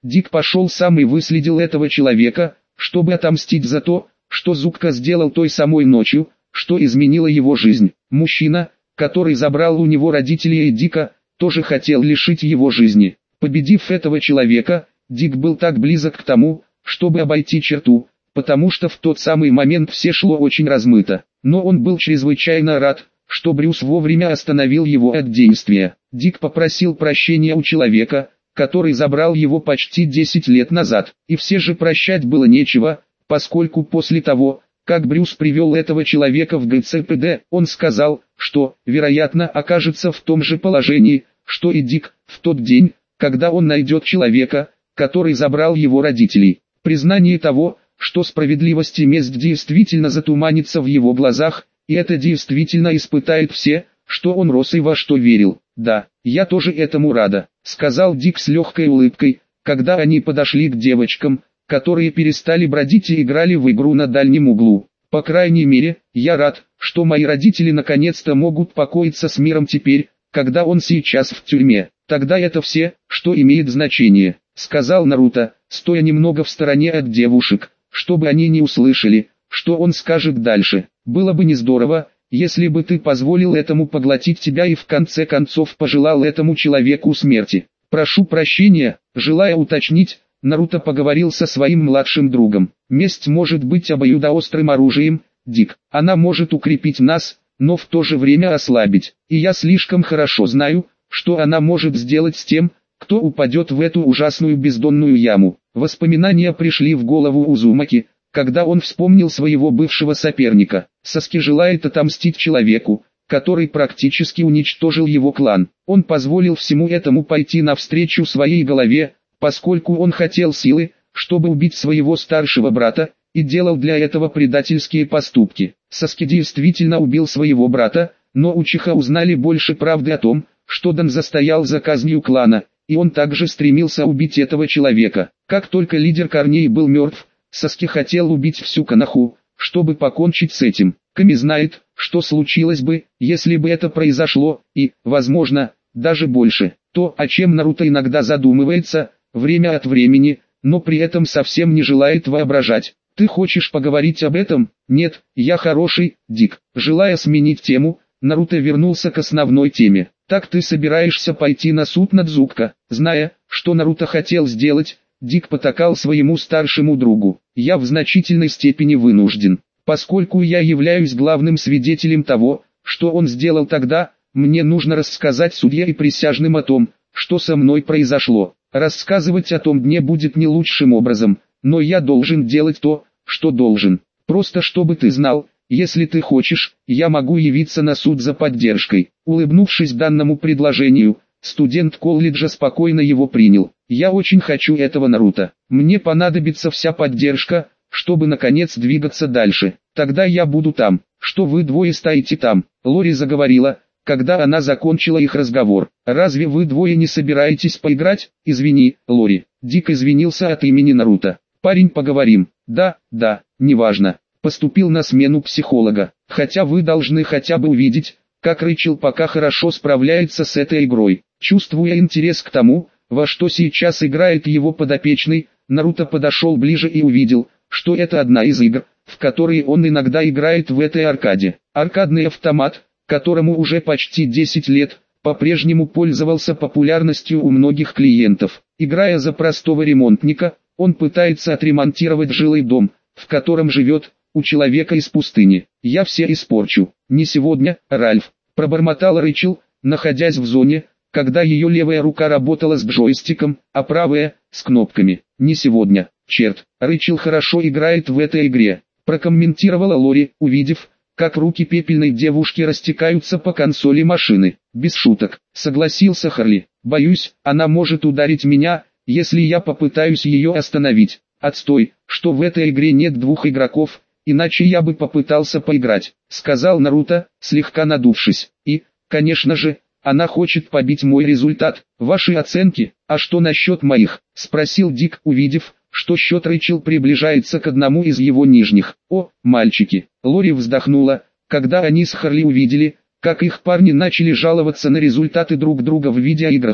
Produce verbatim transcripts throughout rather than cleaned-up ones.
Дик пошел сам и выследил этого человека, чтобы отомстить за то, что Зубка сделал той самой ночью, что изменило его жизнь. Мужчина, который забрал у него родителей и Дика, тоже хотел лишить его жизни. Победив этого человека, Дик был так близок к тому, чтобы обойти черту, потому что в тот самый момент все шло очень размыто. Но он был чрезвычайно рад, что Брюс вовремя остановил его от действия. Дик попросил прощения у человека, который забрал его почти десять лет назад. И все же прощать было нечего, поскольку после того, как Брюс привел этого человека в гэ цэ пэ дэ, он сказал, что, вероятно, окажется в том же положении, что и Дик, в тот день, когда он найдет человека, который забрал его родителей. Признание того, что справедливость и месть действительно затуманится в его глазах, и это действительно испытает все, что он рос и во что верил. «Да, я тоже этому рада», — сказал Дик с легкой улыбкой, когда они подошли к девочкам, которые перестали бродить и играли в игру на дальнем углу. «По крайней мере, я рад, что мои родители наконец-то могут покоиться с миром теперь, когда он сейчас в тюрьме. Тогда это все, что имеет значение», — сказал Наруто, стоя немного в стороне от девушек, чтобы они не услышали, что он скажет дальше. «Было бы не здорово, если бы ты позволил этому поглотить тебя и в конце концов пожелал этому человеку смерти. Прошу прощения», желая уточнить, Наруто поговорил со своим младшим другом. «Месть может быть обоюдоострым оружием, Дик. Она может укрепить нас, но в то же время ослабить. И я слишком хорошо знаю, что она может сделать с тем, кто упадет в эту ужасную бездонную яму». Воспоминания пришли в голову Узумаки, когда он вспомнил своего бывшего соперника. Саски желает отомстить человеку, который практически уничтожил его клан. Он позволил всему этому пойти навстречу своей голове, поскольку он хотел силы, чтобы убить своего старшего брата, и делал для этого предательские поступки. Саски действительно убил своего брата, но Учиха узнали больше правды о том, что Данза стоял за казнью клана, и он также стремился убить этого человека. Как только лидер корней был мертв, Саски хотел убить всю Коноху, чтобы покончить с этим. Ками знает, что случилось бы, если бы это произошло, и, возможно, даже больше. То, о чем Наруто иногда задумывается, время от времени, но при этом совсем не желает воображать. «Ты хочешь поговорить об этом?» «Нет, я хороший, Дик». Желая сменить тему, Наруто вернулся к основной теме. «Так ты собираешься пойти на суд над Зубка?» Зная, что Наруто хотел сделать, Дик потакал своему старшему другу. «Я в значительной степени вынужден. Поскольку я являюсь главным свидетелем того, что он сделал тогда, мне нужно рассказать судье и присяжным о том, что со мной произошло. Рассказывать о том дне будет не лучшим образом, но я должен делать то, что должен. Просто чтобы ты знал, если ты хочешь, я могу явиться на суд за поддержкой». Улыбнувшись данному предложению, студент колледжа спокойно его принял. «Я очень хочу этого, Наруто. Мне понадобится вся поддержка, чтобы наконец двигаться дальше. Тогда я буду там. Что вы двое стоите там?» Лори заговорила, когда она закончила их разговор. «Разве вы двое не собираетесь поиграть?» «Извини, Лори». Дик извинился от имени Наруто. «Парень, поговорим». «Да, да, неважно». Поступил на смену психолога. «Хотя вы должны хотя бы увидеть, как Рэйчел пока хорошо справляется с этой игрой». Чувствуя интерес к тому, во что сейчас играет его подопечный, Наруто подошел ближе и увидел, что это одна из игр, в которые он иногда играет в этой аркаде. Аркадный автомат, которому уже почти десять лет, по-прежнему пользовался популярностью у многих клиентов. Играя за простого ремонтника, он пытается отремонтировать жилой дом, в котором живет, у человека из пустыни. «Я все испорчу». «Не сегодня, Ральф», пробормотала Рэйчел, находясь в зоне, когда ее левая рука работала с джойстиком, а правая – с кнопками. «Не сегодня, черт, Рэйчел хорошо играет в этой игре», прокомментировала Лори, увидев, как руки пепельной девушки растекаются по консоли машины. «Без шуток», согласился Харли. «Боюсь, она может ударить меня, если я попытаюсь ее остановить». «Отстой, что в этой игре нет двух игроков, иначе я бы попытался поиграть», сказал Наруто, слегка надувшись. «И, конечно же, она хочет побить мой результат. Ваши оценки, а что насчет моих?» спросил Дик, увидев, что счет Рэйчел приближается к одному из его нижних. «О, мальчики!» Лори вздохнула, когда они с Харли увидели, как их парни начали жаловаться на результаты друг друга в видеоиграх,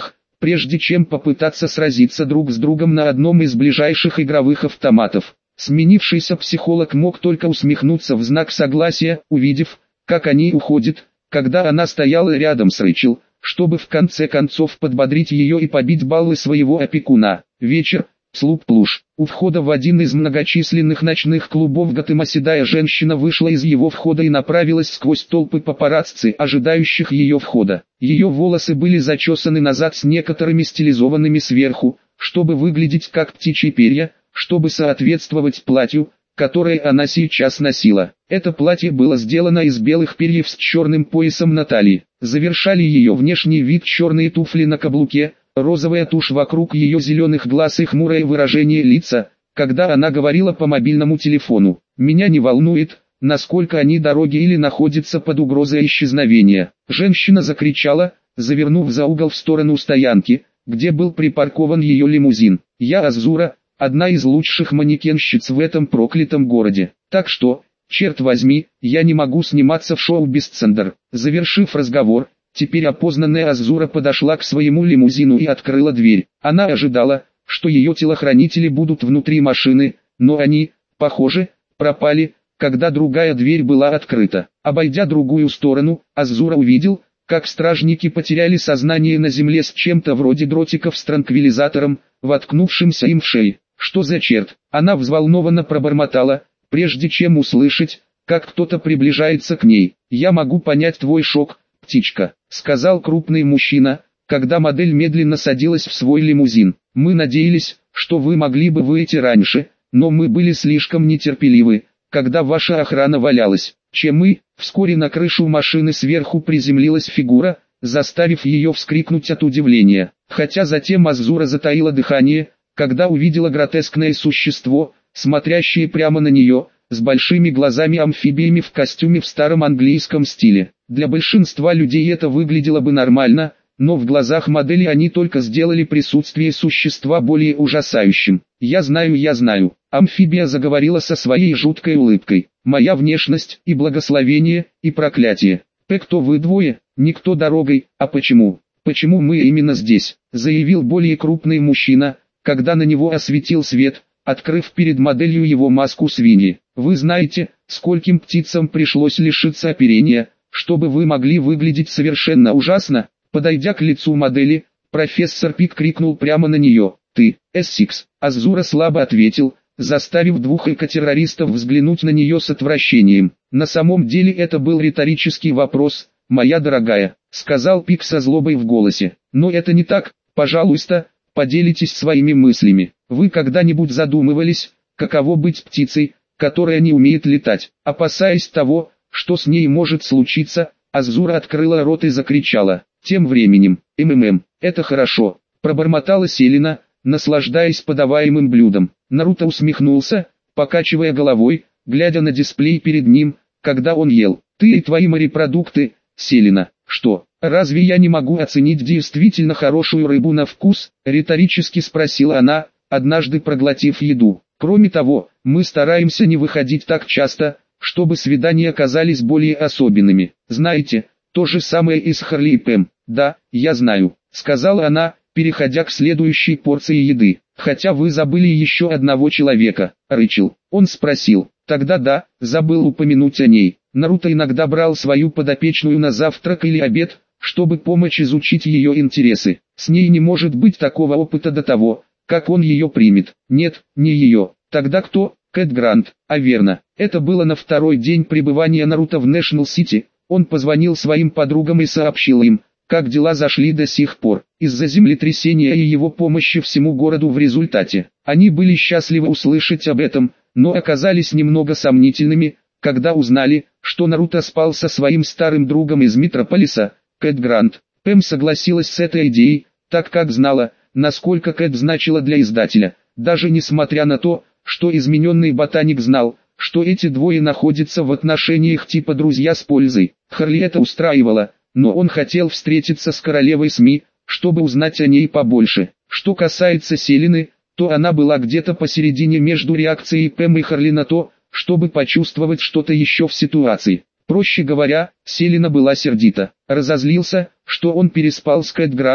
прежде чем попытаться сразиться друг с другом на одном из ближайших игровых автоматов. Сменившийся психолог мог только усмехнуться в знак согласия, увидев, как они уходят, когда она стояла рядом с Рэйчел, чтобы в конце концов подбодрить ее и побить баллы своего опекуна. Вечер, Слуп-Плуш. У входа в один из многочисленных ночных клубов Готэма седая женщина вышла из его входа и направилась сквозь толпы папарацци, ожидающих ее входа. Ее волосы были зачесаны назад с некоторыми стилизованными сверху, чтобы выглядеть как птичьи перья, чтобы соответствовать платью, которое она сейчас носила. Это платье было сделано из белых перьев с черным поясом на талии. Завершали ее внешний вид черные туфли на каблуке, розовая тушь вокруг ее зеленых глаз и хмурое выражение лица, когда она говорила по мобильному телефону. «Меня не волнует, насколько они дороги или находятся под угрозой исчезновения». Женщина закричала, завернув за угол в сторону стоянки, где был припаркован ее лимузин. «Я Азура, одна из лучших манекенщиц в этом проклятом городе. Так что, черт возьми, я не могу сниматься в шоу «Бесцендер». Завершив разговор, теперь опознанная Азура подошла к своему лимузину и открыла дверь. Она ожидала, что ее телохранители будут внутри машины, но они, похоже, пропали, когда другая дверь была открыта. Обойдя другую сторону, Азура увидел, как стражники потеряли сознание на земле с чем-то вроде дротиков с транквилизатором, воткнувшимся им в шею. «Что за черт?» Она взволнованно пробормотала, прежде чем услышать, как кто-то приближается к ней. «Я могу понять твой шок, птичка», — сказал крупный мужчина, когда модель медленно садилась в свой лимузин. «Мы надеялись, что вы могли бы выйти раньше, но мы были слишком нетерпеливы, когда ваша охрана валялась. Чем мы?» Вскоре на крышу машины сверху приземлилась фигура, заставив ее вскрикнуть от удивления. Хотя затем Азура затаила дыхание, когда увидела гротескное существо, смотрящее прямо на нее, с большими глазами-амфибиями в костюме в старом английском стиле. Для большинства людей это выглядело бы нормально, но в глазах модели они только сделали присутствие существа более ужасающим. «Я знаю, я знаю», — амфибия заговорила со своей жуткой улыбкой. «Моя внешность и благословение, и проклятие. П, кто вы двое? Никто дорогой, а почему? Почему мы именно здесь?» — заявил более крупный мужчина, когда на него осветил свет, открыв перед моделью его маску свиньи. «Вы знаете, скольким птицам пришлось лишиться оперения, чтобы вы могли выглядеть совершенно ужасно?» Подойдя к лицу модели, профессор Пик крикнул прямо на нее: «Ты, Эссикс!» Азура слабо ответил, заставив двух экотеррористов взглянуть на нее с отвращением. «На самом деле это был риторический вопрос, моя дорогая», — сказал Пик со злобой в голосе. «Но это не так, пожалуйста, поделитесь своими мыслями. Вы когда-нибудь задумывались, каково быть птицей, которая не умеет летать?» Опасаясь того, что с ней может случиться, Азура открыла рот и закричала. Тем временем, МММ, это хорошо, пробормотала Селена, наслаждаясь подаваемым блюдом. Наруто усмехнулся, покачивая головой, глядя на дисплей перед ним, когда он ел. «Ты и твои морепродукты, Селена, что, разве я не могу оценить действительно хорошую рыбу на вкус?» Риторически спросила она, однажды проглотив еду. «Кроме того, мы стараемся не выходить так часто, чтобы свидания оказались более особенными. Знаете, то же самое и с Харли и Пэм». «Да, я знаю», — сказала она, переходя к следующей порции еды. «Хотя вы забыли еще одного человека, Рэйчел». Он спросил. «Тогда да, забыл упомянуть о ней». Наруто иногда брал свою подопечную на завтрак или обед, чтобы помочь изучить ее интересы. С ней не может быть такого опыта до того, как он ее примет. Нет, не ее. Тогда кто? Кэт Грант. А верно, это было на второй день пребывания Наруто в Нэшнл-Сити. Он позвонил своим подругам и сообщил им, как дела зашли до сих пор. Из-за землетрясения и его помощи всему городу в результате. Они были счастливы услышать об этом, но оказались немного сомнительными, когда узнали, что Наруто спал со своим старым другом из Метрополиса, Кэт Грант. Пэм согласилась с этой идеей, так как знала, насколько Кэт значила для издателя, даже несмотря на то, что измененный ботаник знал, что эти двое находятся в отношениях типа друзья с пользой. Харли это устраивало, но он хотел встретиться с королевой СМИ, чтобы узнать о ней побольше. Что касается Селены, то она была где-то посередине между реакцией Пэм и Харли на то, чтобы почувствовать что-то еще в ситуации. Проще говоря, Селена была сердита. Разозлился, что он переспал с Кэт Грант,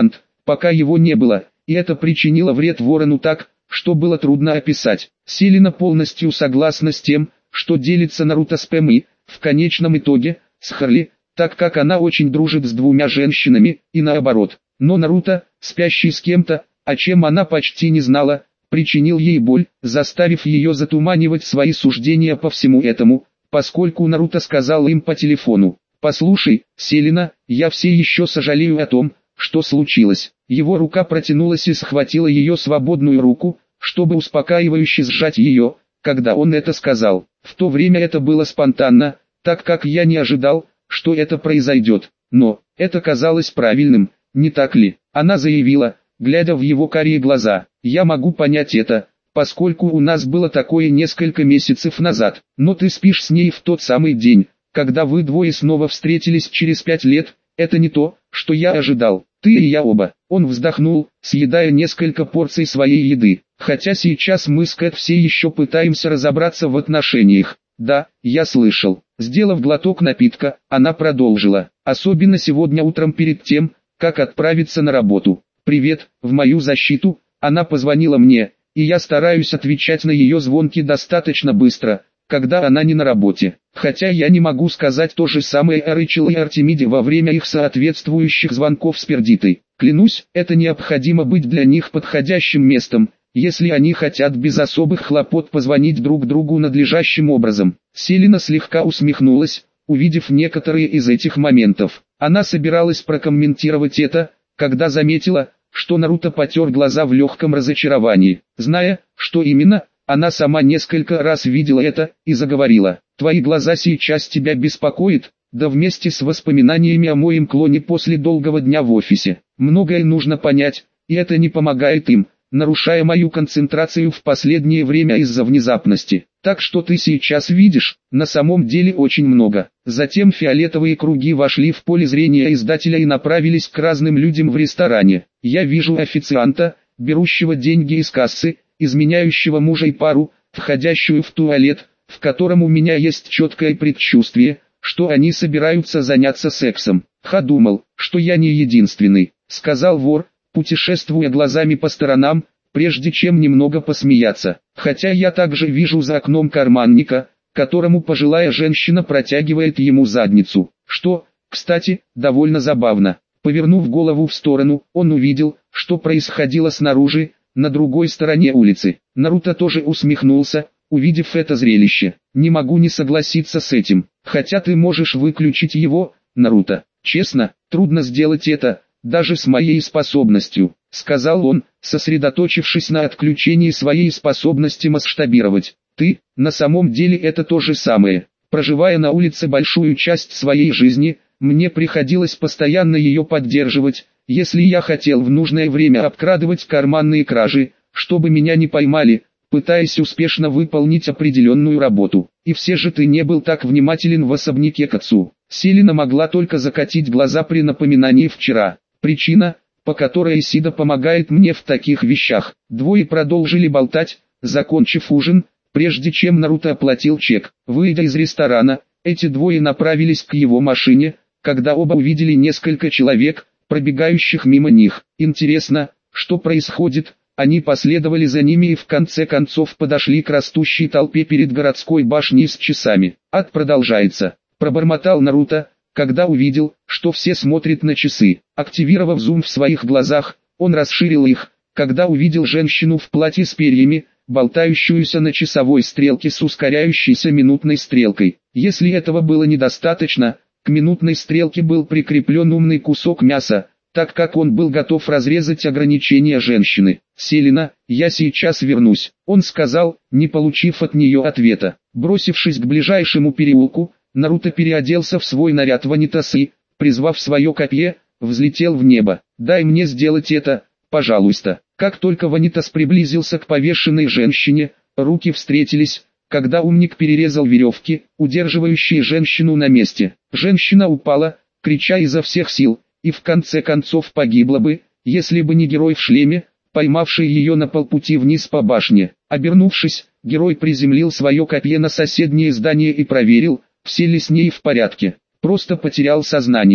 пока его не было, и это причинило вред ворону так, что было трудно описать. Селена полностью согласна с тем, что делится Наруто с Пэмой, в конечном итоге, с Харли, так как она очень дружит с двумя женщинами, и наоборот. Но Наруто, спящий с кем-то, о чем она почти не знала, причинил ей боль, заставив ее затуманивать свои суждения по всему этому, поскольку Наруто сказал им по телефону: «Послушай, Селена, я все еще сожалею о том, что случилось». Его рука протянулась и схватила ее свободную руку, чтобы успокаивающе сжать ее, когда он это сказал. В то время это было спонтанно, так как я не ожидал, что это произойдет. Но, это казалось правильным, не так ли? Она заявила, глядя в его карие глаза. «Я могу понять это, поскольку у нас было такое несколько месяцев назад. Но ты спишь с ней в тот самый день, когда вы двое снова встретились через пять лет. Это не то, что я ожидал. Ты и я оба». Он вздохнул, съедая несколько порций своей еды. «Хотя сейчас мы с Кэт все еще пытаемся разобраться в отношениях». «Да, я слышал». Сделав глоток напитка, она продолжила. «Особенно сегодня утром перед тем, как отправиться на работу. Привет, в мою защиту, она позвонила мне, и я стараюсь отвечать на ее звонки достаточно быстро, когда она не на работе. Хотя я не могу сказать то же самое о Рэйчел и Артемиде во время их соответствующих звонков с Пердитой. Клянусь, это необходимо быть для них подходящим местом, если они хотят без особых хлопот позвонить друг другу надлежащим образом». Селена слегка усмехнулась, увидев некоторые из этих моментов. Она собиралась прокомментировать это, когда заметила, что Наруто потер глаза в легком разочаровании. Зная, что именно, она сама несколько раз видела это, и заговорила. «Твои глаза сейчас тебя беспокоят, да вместе с воспоминаниями о моем клоне после долгого дня в офисе. Многое нужно понять, и это не помогает им, нарушая мою концентрацию в последнее время из-за внезапности. Так что ты сейчас видишь, на самом деле очень много». Затем фиолетовые круги вошли в поле зрения издателя и направились к разным людям в ресторане. «Я вижу официанта, берущего деньги из кассы, изменяющего мужа и пару, входящую в туалет, в котором у меня есть четкое предчувствие, что они собираются заняться сексом. Ха, думал, что я не единственный», — сказал вор, путешествуя глазами по сторонам, прежде чем немного посмеяться. «Хотя я также вижу за окном карманника, которому пожилая женщина протягивает ему задницу. Что, кстати, довольно забавно». Повернув голову в сторону, он увидел, что происходило снаружи, на другой стороне улицы. Наруто тоже усмехнулся, увидев это зрелище. «Не могу не согласиться с этим. Хотя ты можешь выключить его, Наруто. Честно, трудно сделать это, даже с моей способностью», — сказал он, сосредоточившись на отключении своей способности масштабировать. «Ты, на самом деле это то же самое. Проживая на улице большую часть своей жизни, мне приходилось постоянно ее поддерживать, если я хотел в нужное время обкрадывать карманные кражи, чтобы меня не поймали, пытаясь успешно выполнить определенную работу. И все же ты не был так внимателен в особняке к отцу». Селена могла только закатить глаза при напоминании вчера. «Причина, по которой Исида помогает мне в таких вещах». Двое продолжили болтать, закончив ужин, прежде чем Наруто оплатил чек. Выйдя из ресторана, эти двое направились к его машине, когда оба увидели несколько человек, пробегающих мимо них. Интересно, что происходит? Они последовали за ними и в конце концов подошли к растущей толпе перед городской башней с часами. «Ад продолжается», — пробормотал Наруто, когда увидел, что все смотрят на часы. Активировав зум в своих глазах, он расширил их, когда увидел женщину в платье с перьями, болтающуюся на часовой стрелке с ускоряющейся минутной стрелкой. Если этого было недостаточно, к минутной стрелке был прикреплен умный кусок мяса, так как он был готов разрезать ограничения женщины. «Селена, я сейчас вернусь», — он сказал, не получив от нее ответа. Бросившись к ближайшему переулку, Наруто переоделся в свой наряд ванитасы, призвав свое копье, взлетел в небо. «Дай мне сделать это, пожалуйста». Как только Ванитас приблизился к повешенной женщине, руки встретились, когда умник перерезал веревки, удерживающие женщину на месте. Женщина упала, крича изо всех сил, и в конце концов погибла бы, если бы не герой в шлеме, поймавший ее на полпути вниз по башне. Обернувшись, герой приземлил свое копье на соседнее здание и проверил, все ли с ней в порядке. «Просто потерял сознание»,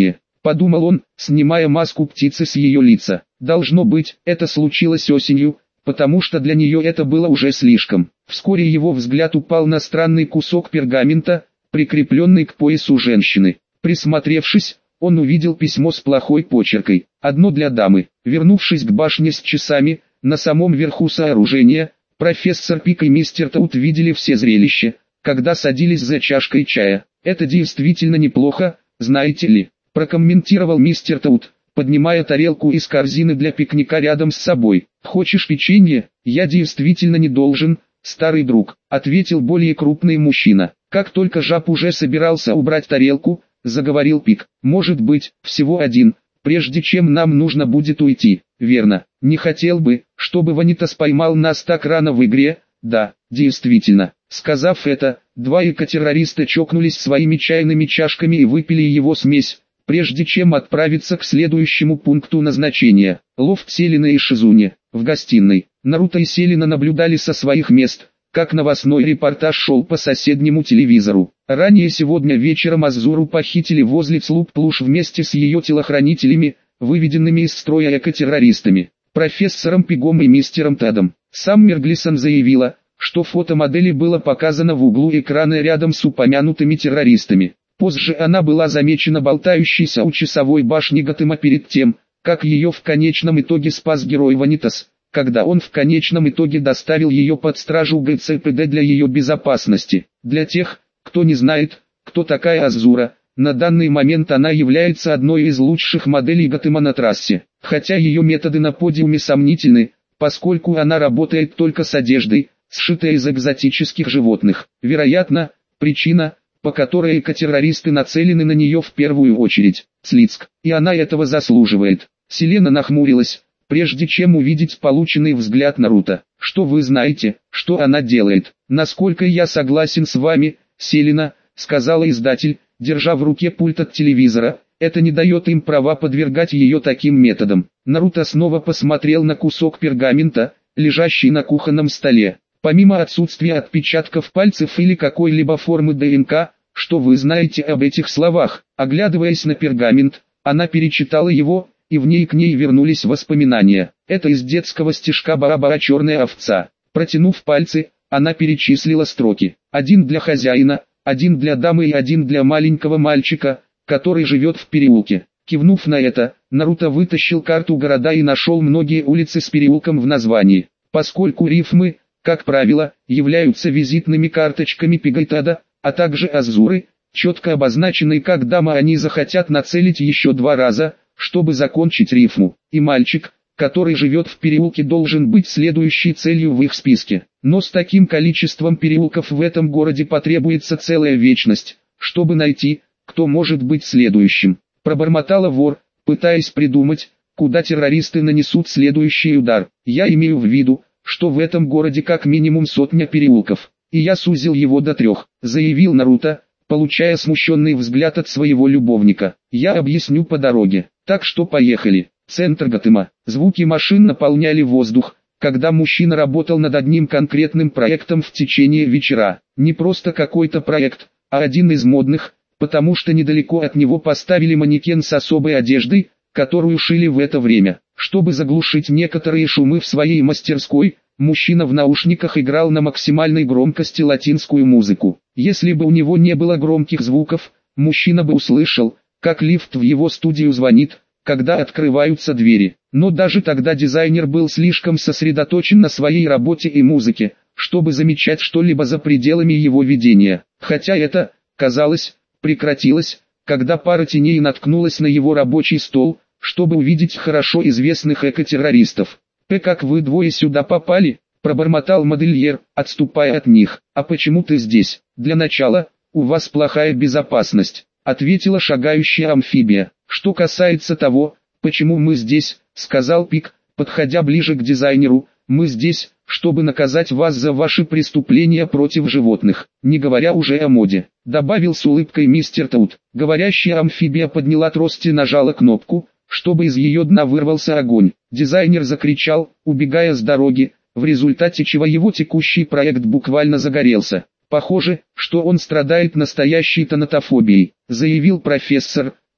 подумал он, снимая маску птицы с ее лица. Должно быть, это случилось осенью, потому что для нее это было уже слишком. Вскоре его взгляд упал на странный кусок пергамента, прикрепленный к поясу женщины. Присмотревшись, он увидел письмо с плохой почеркой. Одно для дамы. Вернувшись к башне с часами, на самом верху сооружения, профессор Пик и мистер Таут видели все зрелища, когда садились за чашкой чая. «Это действительно неплохо, знаете ли», – прокомментировал мистер Таут, поднимая тарелку из корзины для пикника рядом с собой. «Хочешь печенье? Я действительно не должен, старый друг», – ответил более крупный мужчина. Как только жаб уже собирался убрать тарелку, заговорил Пик. «Может быть, всего один, прежде чем нам нужно будет уйти, верно? Не хотел бы, чтобы Ванитас поймал нас так рано в игре». «Да, действительно». Сказав это, два эко-террориста чокнулись своими чайными чашками и выпили его смесь, прежде чем отправиться к следующему пункту назначения. Лофт Селина и Шизуни. В гостиной. Наруто и Селина наблюдали со своих мест, как новостной репортаж шел по соседнему телевизору. Ранее сегодня вечером Азуру похитили возле Цлуп-Плуш вместе с ее телохранителями, выведенными из строя эко-террористами, профессором Пигом и мистером Тедом. Сам Мерглисон заявила, что фото модели было показано в углу экрана рядом с упомянутыми террористами. Позже она была замечена болтающейся у часовой башни Готэма перед тем, как ее в конечном итоге спас герой Ванитас, когда он в конечном итоге доставил ее под стражу ГЦПД для ее безопасности. Для тех, кто не знает, кто такая Азура, на данный момент она является одной из лучших моделей Готэма на трассе. Хотя ее методы на подиуме сомнительны, поскольку она работает только с одеждой, сшитая из экзотических животных. Вероятно, причина, по которой эко-террористы нацелены на нее в первую очередь, Слицк, и она этого заслуживает. Селена нахмурилась, прежде чем увидеть полученный взгляд Наруто. «Что вы знаете, что она делает?» «Насколько я согласен с вами, Селена», — сказала издатель, держа в руке пульт от телевизора, «это не дает им права подвергать ее таким методам». Наруто снова посмотрел на кусок пергамента, лежащий на кухонном столе. «Помимо отсутствия отпечатков пальцев или какой-либо формы ДНК, что вы знаете об этих словах?» Оглядываясь на пергамент, она перечитала его, и в ней к ней вернулись воспоминания. Это из детского стишка «Бара-бара черная овца». Протянув пальцы, она перечислила строки. Один для хозяина, один для дамы и один для маленького мальчика, который живет в переулке. Кивнув на это, Наруто вытащил карту города и нашел многие улицы с переулком в названии. Поскольку рифмы, как правило, являются визитными карточками Пигайтада, а также Азуры, четко обозначенной как дама, они захотят нацелить еще два раза, чтобы закончить рифму. И мальчик, который живет в переулке, должен быть следующей целью в их списке. Но с таким количеством переулков в этом городе потребуется целая вечность, чтобы найти, кто может быть следующим. Пробормотала вор, пытаясь придумать, куда террористы нанесут следующий удар. Я имею в виду, что в этом городе как минимум сотня переулков, и я сузил его до трех, заявил Наруто, получая смущенный взгляд от своего любовника. Я объясню по дороге, так что поехали. Центр Готэма. Звуки машин наполняли воздух, когда мужчина работал над одним конкретным проектом в течение вечера. Не просто какой-то проект, а один из модных, потому что недалеко от него поставили манекен с особой одеждой, которую шили в это время. Чтобы заглушить некоторые шумы в своей мастерской, мужчина в наушниках играл на максимальной громкости латинскую музыку. Если бы у него не было громких звуков, мужчина бы услышал, как лифт в его студию звонит, когда открываются двери. Но даже тогда дизайнер был слишком сосредоточен на своей работе и музыке, чтобы замечать что-либо за пределами его видения. Хотя это, казалось, прекратилось, когда пара теней наткнулась на его рабочий стол, чтобы увидеть хорошо известных эко-террористов. «П, как вы двое сюда попали?» – пробормотал модельер, отступая от них. «А почему ты здесь?» «Для начала, у вас плохая безопасность», – ответила шагающая амфибия. «Что касается того, почему мы здесь», – сказал Пик, подходя ближе к дизайнеру, – «мы здесь, чтобы наказать вас за ваши преступления против животных, не говоря уже о моде», – добавил с улыбкой мистер Таут. Говорящая амфибия подняла трость и нажала кнопку, чтобы из ее дна вырвался огонь. Дизайнер закричал, убегая с дороги, в результате чего его текущий проект буквально загорелся. «Похоже, что он страдает настоящей тонатофобией», — заявил профессор,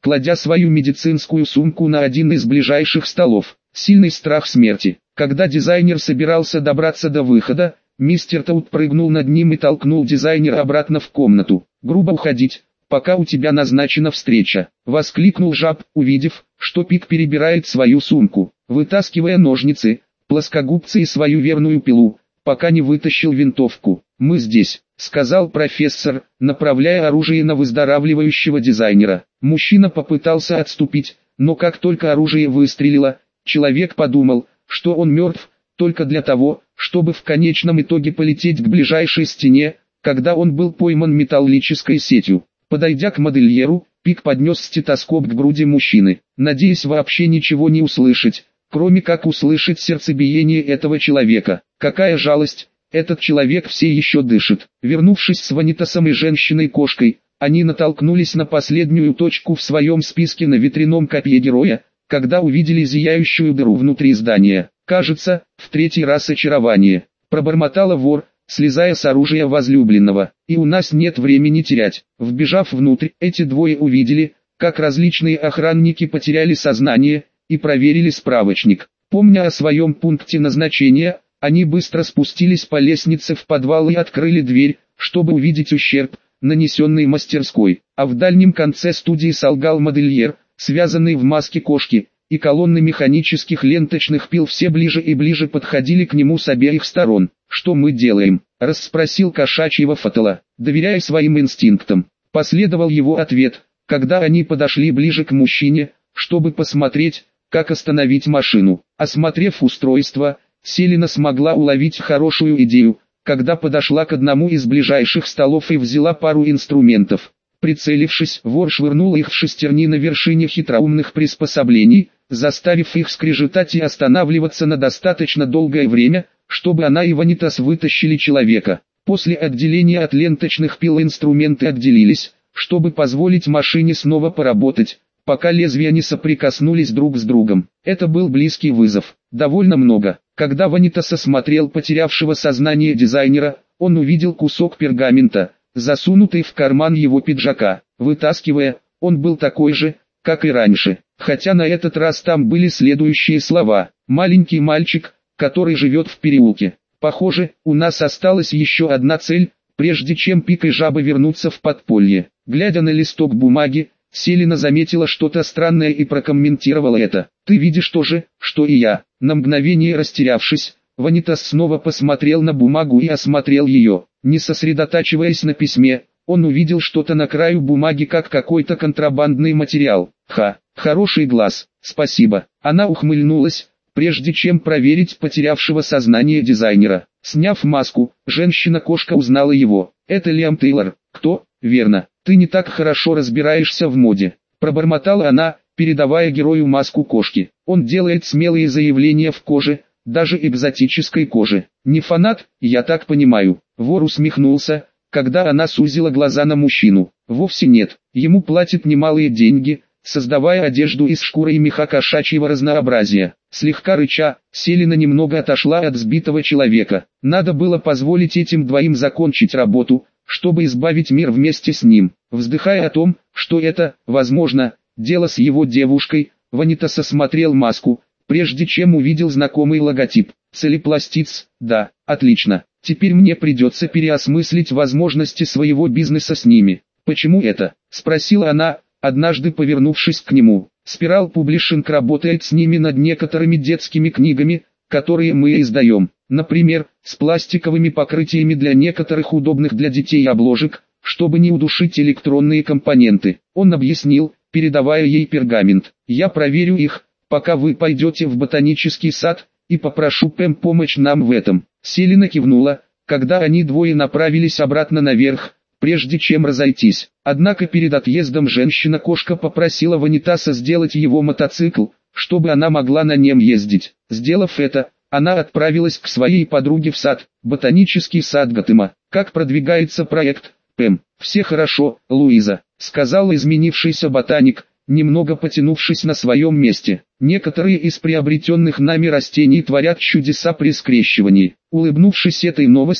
кладя свою медицинскую сумку на один из ближайших столов. Сильный страх смерти. Когда дизайнер собирался добраться до выхода, мистер Таут прыгнул над ним и толкнул дизайнера обратно в комнату. «Грубо уходить, пока у тебя назначена встреча», — воскликнул Жаб, увидев, что Пик перебирает свою сумку, вытаскивая ножницы, плоскогубцы и свою верную пилу, пока не вытащил винтовку. «Мы здесь», — сказал профессор, направляя оружие на выздоравливающего дизайнера. Мужчина попытался отступить, но как только оружие выстрелило, человек подумал, что он мертв, только для того, чтобы в конечном итоге полететь к ближайшей стене, когда он был пойман металлической сетью. Подойдя к модельеру, Пик поднес стетоскоп к груди мужчины, надеясь вообще ничего не услышать, кроме как услышать сердцебиение этого человека. Какая жалость, этот человек все еще дышит. Вернувшись с Ванитасом и женщиной-кошкой, они натолкнулись на последнюю точку в своем списке на ветряном копье героя, когда увидели зияющую дыру внутри здания. «Кажется, в третий раз очарование», — пробормотала вор, слезая с оружия возлюбленного. «И у нас нет времени терять». Вбежав внутрь, эти двое увидели, как различные охранники потеряли сознание, и проверили справочник. Помня о своем пункте назначения, они быстро спустились по лестнице в подвал и открыли дверь, чтобы увидеть ущерб, нанесенный мастерской. А в дальнем конце студии солгал модельер, связанный в маске кошки, и колонны механических ленточных пил все ближе и ближе подходили к нему с обеих сторон. «Что мы делаем?» – расспросил кошачьего Фатала. «Доверяй своим инстинктам», – последовал его ответ, когда они подошли ближе к мужчине, чтобы посмотреть, как остановить машину. Осмотрев устройство, Селина смогла уловить хорошую идею, когда подошла к одному из ближайших столов и взяла пару инструментов. Прицелившись, вор швырнул их в шестерни на вершине хитроумных приспособлений, заставив их скрежетать и останавливаться на достаточно долгое время, чтобы она и Ванитас вытащили человека. После отделения от ленточных пил инструменты отделились, чтобы позволить машине снова поработать, пока лезвия не соприкоснулись друг с другом. Это был близкий вызов. Довольно много. Когда Ванитас осмотрел потерявшего сознание дизайнера, он увидел кусок пергамента, засунутый в карман его пиджака. Вытаскивая, он был такой же, как и раньше, хотя на этот раз там были следующие слова: «Маленький мальчик, который живет в переулке. Похоже, у нас осталась еще одна цель, прежде чем Пик и Жаба вернутся в подполье». Глядя на листок бумаги, Селина заметила что-то странное и прокомментировала это. «Ты видишь то же, что и я». На мгновение растерявшись, Ванитас снова посмотрел на бумагу и осмотрел ее. Не сосредотачиваясь на письме, он увидел что-то на краю бумаги как какой-то контрабандный материал. «Ха, хороший глаз, спасибо». Она ухмыльнулась, прежде чем проверить потерявшего сознание дизайнера. Сняв маску, женщина-кошка узнала его. «Это Лиам Тейлор». «Кто? Верно. Ты не так хорошо разбираешься в моде», — пробормотала она, передавая герою маску кошки. «Он делает смелые заявления в коже, даже экзотической коже. Не фанат, я так понимаю». Вор усмехнулся, когда она сузила глаза на мужчину. «Вовсе нет, ему платят немалые деньги, создавая одежду из шкуры и меха кошачьего разнообразия». Слегка рыча, Селина немного отошла от сбитого человека. Надо было позволить этим двоим закончить работу, чтобы избавить мир вместе с ним. Вздыхая о том, что это, возможно, дело с его девушкой, Ванитас осмотрел маску, прежде чем увидел знакомый логотип. «Целепластиц», да, отлично. Теперь мне придется переосмыслить возможности своего бизнеса с ними. «Почему это?» – спросила она, однажды повернувшись к нему. «Спирал Публишинг работает с ними над некоторыми детскими книгами, которые мы издаем. Например, с пластиковыми покрытиями для некоторых удобных для детей обложек, чтобы не удушить электронные компоненты». Он объяснил, передавая ей пергамент. «Я проверю их, пока вы пойдете в ботанический сад, и попрошу Пэм помочь нам в этом». Селина кивнула, когда они двое направились обратно наверх, прежде чем разойтись. Однако перед отъездом женщина-кошка попросила Ванитаса сделать его мотоцикл, чтобы она могла на нем ездить. Сделав это, она отправилась к своей подруге в сад, ботанический сад Готэма. «Как продвигается проект, Пэм?» «Все хорошо, Луиза», — сказал изменившийся ботаник, немного потянувшись на своем месте. «Некоторые из приобретенных нами растений творят чудеса при скрещивании». Улыбнувшись этой новости,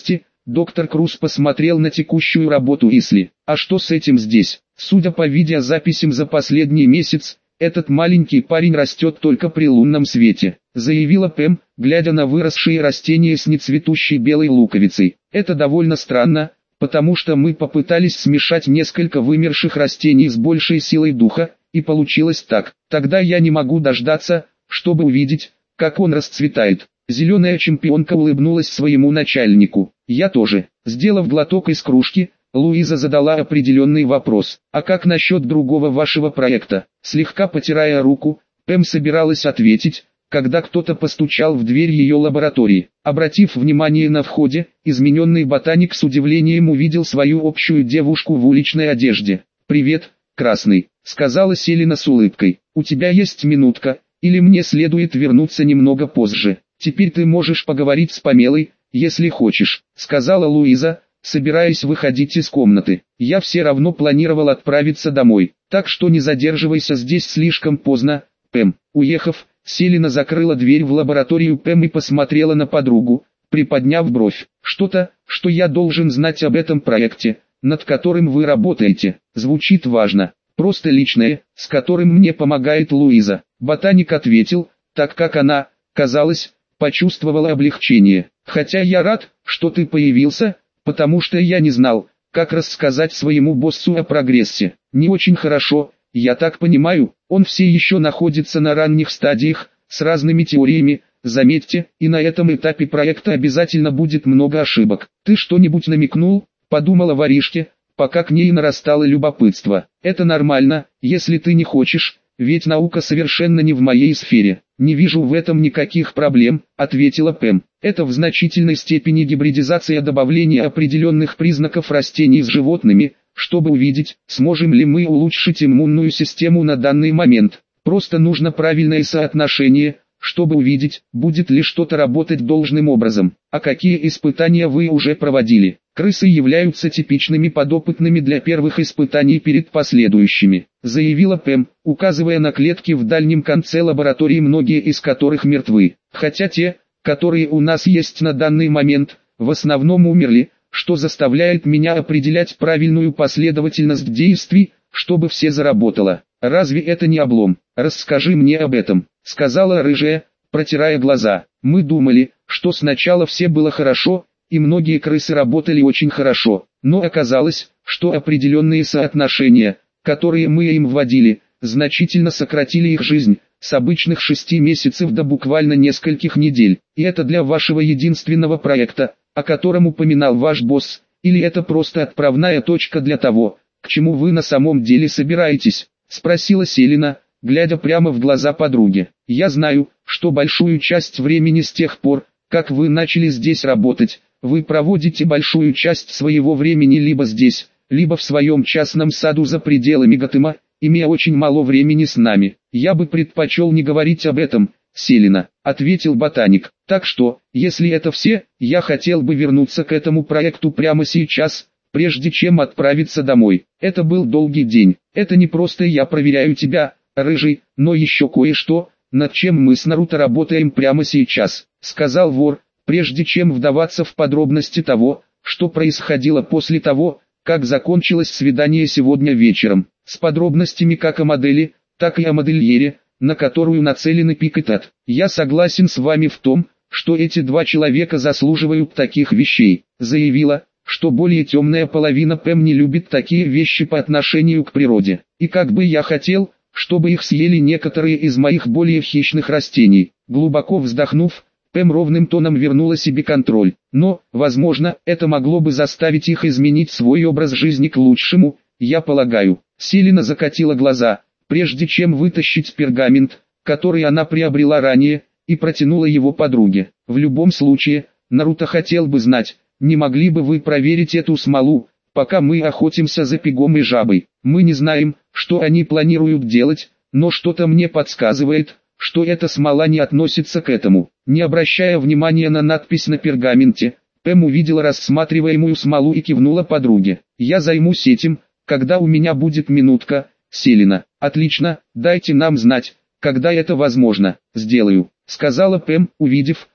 Доктор Круз посмотрел на текущую работу Исли. А что с этим здесь? Судя по видеозаписям за последний месяц, этот маленький парень растет только при лунном свете, заявила Пэм, глядя на выросшие растения с нецветущей белой луковицей. Это довольно странно, потому что мы попытались смешать несколько вымерших растений с большей силой духа, и получилось так. Тогда я не могу дождаться, чтобы увидеть, как он расцветает. Зеленая чемпионка улыбнулась своему начальнику. Я тоже. Сделав глоток из кружки, Луиза задала определенный вопрос. А как насчет другого вашего проекта? Слегка потирая руку, Пэм собиралась ответить, когда кто-то постучал в дверь ее лаборатории. Обратив внимание на входе, измененный ботаник с удивлением увидел свою общую девушку в уличной одежде. «Привет, Красный», — сказала Селина с улыбкой. «У тебя есть минутка, или мне следует вернуться немного позже? Теперь ты можешь поговорить с Памелой, если хочешь», — сказала Луиза, собираясь выходить из комнаты. «Я все равно планировал отправиться домой, так что не задерживайся здесь слишком поздно, Пэм». Уехав, Селина закрыла дверь в лабораторию Пэм и посмотрела на подругу, приподняв бровь. «Что-то, что я должен знать об этом проекте, над которым вы работаете, звучит важно. Просто личное, с которым мне помогает Луиза». Ботаник ответил, так как она, казалось, почувствовала облегчение. «Хотя я рад, что ты появился, потому что я не знал, как рассказать своему боссу о прогрессе. Не очень хорошо, я так понимаю, он все еще находится на ранних стадиях, с разными теориями, заметьте, и на этом этапе проекта обязательно будет много ошибок. Ты что-нибудь намекнул?» — подумала воришке, пока к ней нарастало любопытство. «Это нормально, если ты не хочешь, ведь наука совершенно не в моей сфере». «Не вижу в этом никаких проблем», — ответила Пэм. «Это в значительной степени гибридизация добавления определенных признаков растений с животными, чтобы увидеть, сможем ли мы улучшить иммунную систему на данный момент. Просто нужно правильное соотношение, чтобы увидеть, будет ли что-то работать должным образом. А какие испытания вы уже проводили?» «Крысы являются типичными подопытными для первых испытаний перед последующими», заявила Пэм, указывая на клетки в дальнем конце лаборатории, многие из которых мертвы. «Хотя те, которые у нас есть на данный момент, в основном умерли, что заставляет меня определять правильную последовательность действий, чтобы все заработало. Разве это не облом? Расскажи мне об этом», сказала рыжая, протирая глаза. «Мы думали, что сначала все было хорошо, и многие крысы работали очень хорошо, но оказалось, что определенные соотношения, которые мы им вводили, значительно сократили их жизнь, с обычных шести месяцев до буквально нескольких недель. И это для вашего единственного проекта, о котором упоминал ваш босс, или это просто отправная точка для того, к чему вы на самом деле собираетесь?» — спросила Селина, глядя прямо в глаза подруги. «Я знаю, что большую часть времени с тех пор, как вы начали здесь работать, вы проводите большую часть своего времени либо здесь, либо в своем частном саду за пределами Готэма, имея очень мало времени с нами. Я бы предпочел не говорить об этом, Селина», — ответил ботаник. «Так что, если это все, я хотел бы вернуться к этому проекту прямо сейчас, прежде чем отправиться домой. Это был долгий день. Это не просто я проверяю тебя, рыжий, но еще кое-что, над чем мы с Наруто работаем прямо сейчас», — сказал вор, прежде чем вдаваться в подробности того, что происходило после того, как закончилось свидание сегодня вечером, с подробностями как о модели, так и о модельере, на которую нацелены Пик и Тат. «Я согласен с вами в том, что эти два человека заслуживают таких вещей», заявила, что более темная половина Пэм не любит такие вещи по отношению к природе. «И как бы я хотел, чтобы их съели некоторые из моих более хищных растений». Глубоко вздохнув, Пэм ровным тоном вернула себе контроль. «Но, возможно, это могло бы заставить их изменить свой образ жизни к лучшему, я полагаю». Селина закатила глаза, прежде чем вытащить пергамент, который она приобрела ранее, и протянула его подруге. «В любом случае, Наруто хотел бы знать, не могли бы вы проверить эту смолу, пока мы охотимся за пегом и жабой? Мы не знаем, что они планируют делать, но что-то мне подсказывает, что эта смола не относится к этому». Не обращая внимания на надпись на пергаменте, Пэм увидела рассматриваемую смолу и кивнула подруге. «Я займусь этим, когда у меня будет минутка, Селина». «Отлично, дайте нам знать, когда это возможно». «Сделаю», — сказала Пэм, увидев,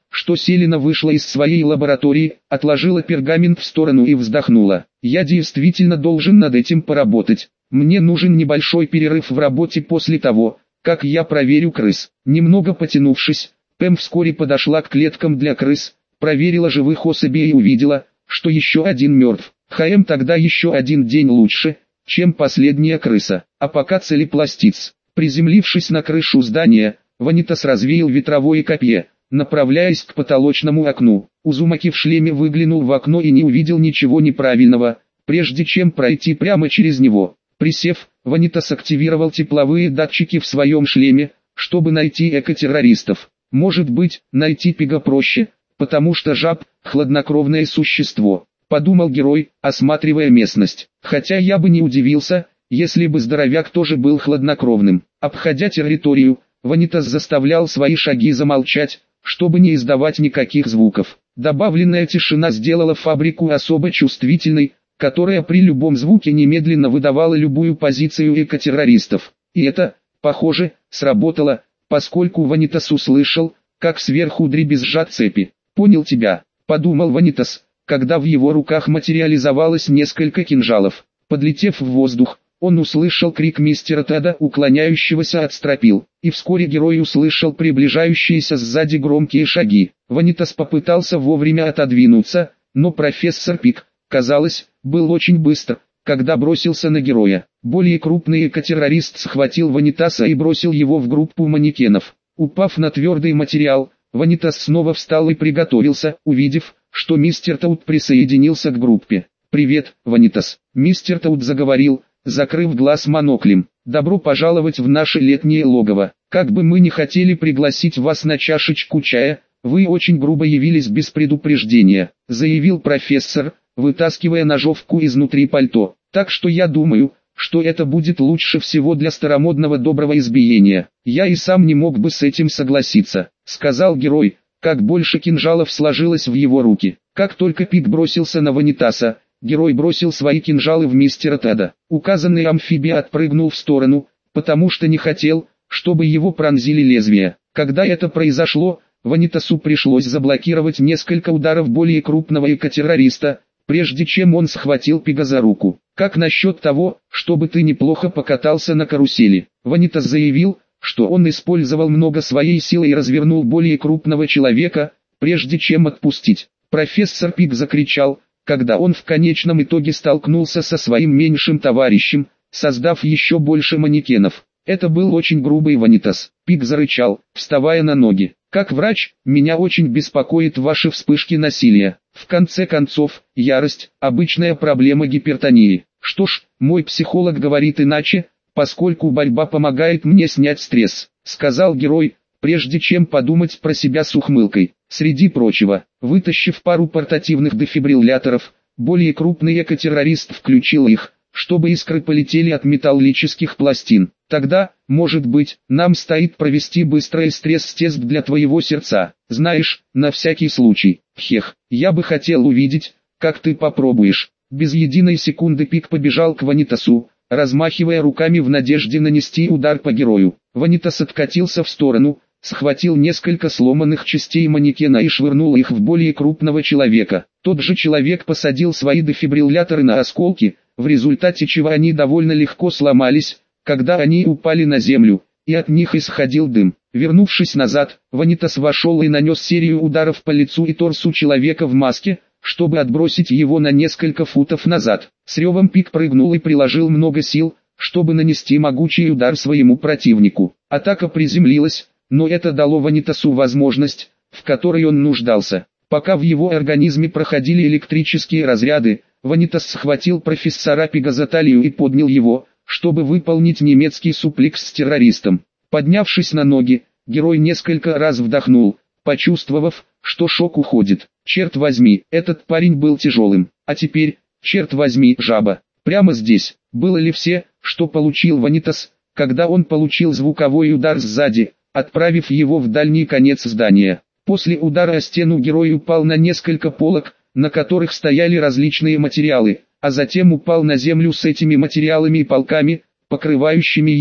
что Селена вышла из своей лаборатории, отложила пергамент в сторону и вздохнула. «Я действительно должен над этим поработать. Мне нужен небольшой перерыв в работе после того, как я проверю крыс». Немного потянувшись, Пэм вскоре подошла к клеткам для крыс, проверила живых особей и увидела, что еще один мертв. ХМ тогда еще один день лучше, чем последняя крыса. А пока целепластиц. Приземлившись на крышу здания, Ванитас развеял ветровое копье, направляясь к потолочному окну. Узумаки в шлеме выглянул в окно и не увидел ничего неправильного, прежде чем пройти прямо через него. Присев, Ванитас активировал тепловые датчики в своем шлеме, чтобы найти экотеррористов. Может быть, найти Пига проще, потому что жаб – хладнокровное существо, подумал герой, осматривая местность. Хотя я бы не удивился, если бы здоровяк тоже был хладнокровным. Обходя территорию, Ванитас заставлял свои шаги замолчать, чтобы не издавать никаких звуков. Добавленная тишина сделала фабрику особо чувствительной, которая при любом звуке немедленно выдавала любую позицию экотеррористов. И это, похоже, сработало, поскольку Ванитас услышал, как сверху дребезжат цепи. «Понял тебя», — подумал Ванитас, когда в его руках материализовалось несколько кинжалов. Подлетев в воздух, он услышал крик мистера Теда, уклоняющегося от стропил, и вскоре герой услышал приближающиеся сзади громкие шаги. Ванитас попытался вовремя отодвинуться, но профессор Пик, казалось, был очень быстр, когда бросился на героя. Более крупный экотеррорист схватил Ванитаса и бросил его в группу манекенов. Упав на твердый материал, Ванитас снова встал и приготовился, увидев, что мистер Таут присоединился к группе. «Привет, Ванитас», — мистер Таут заговорил, закрыв глаз моноклем. «Добро пожаловать в наше летнее логово. Как бы мы ни хотели пригласить вас на чашечку чая, вы очень грубо явились без предупреждения», — заявил профессор, вытаскивая ножовку изнутри пальто. «Так что я думаю, что это будет лучше всего для старомодного доброго избиения. Я и сам не мог бы с этим согласиться», — сказал герой, как больше кинжалов сложилось в его руки. Как только Пик бросился на Ванитаса, герой бросил свои кинжалы в мистера Теда. Указанный амфибия отпрыгнул в сторону, потому что не хотел, чтобы его пронзили лезвия. Когда это произошло, Ванитасу пришлось заблокировать несколько ударов более крупного экотеррориста, прежде чем он схватил Пига за руку. «Как насчет того, чтобы ты неплохо покатался на карусели?» Ванитас заявил, что он использовал много своей силы и развернул более крупного человека, прежде чем отпустить. Профессор Пик закричал, когда он в конечном итоге столкнулся со своим меньшим товарищем, создав еще больше манекенов. Это был очень грубый Ванитас. Пик зарычал, вставая на ноги. «Как врач, меня очень беспокоит ваши вспышки насилия. В конце концов, ярость – обычная проблема гипертонии. Что ж, мой психолог говорит иначе, поскольку борьба помогает мне снять стресс», – сказал герой, прежде чем подумать про себя с ухмылкой. Среди прочего, вытащив пару портативных дефибрилляторов, более крупный экотеррорист включил их, чтобы искры полетели от металлических пластин. «Тогда, может быть, нам стоит провести быстрый стресс-тест для твоего сердца. Знаешь, на всякий случай. Хех, я бы хотел увидеть, как ты попробуешь». Без единой секунды Пик побежал к Ванитасу, размахивая руками в надежде нанести удар по герою. Ванитас откатился в сторону, схватил несколько сломанных частей манекена и швырнул их в более крупного человека. Тот же человек посадил свои дефибрилляторы на осколки, в результате чего они довольно легко сломались, когда они упали на землю, и от них исходил дым. Вернувшись назад, Ванитас вошел и нанес серию ударов по лицу и торсу человека в маске, чтобы отбросить его на несколько футов назад. С ревом Пик прыгнул и приложил много сил, чтобы нанести могучий удар своему противнику. Атака приземлилась, но это дало Ванитасу возможность, в которой он нуждался. Пока в его организме проходили электрические разряды, Ванитас схватил профессора Пига за талию и поднял его, чтобы выполнить немецкий суплекс с террористом. Поднявшись на ноги, герой несколько раз вдохнул, почувствовав, что шок уходит. Черт возьми, этот парень был тяжелым. А теперь, черт возьми, жаба. Прямо здесь, было ли все, что получил Ванитас, когда он получил звуковой удар сзади, отправив его в дальний конец здания. После удара о стену герой упал на несколько полок, на которых стояли различные материалы, а затем упал на землю с этими материалами и полками, покрывающими его.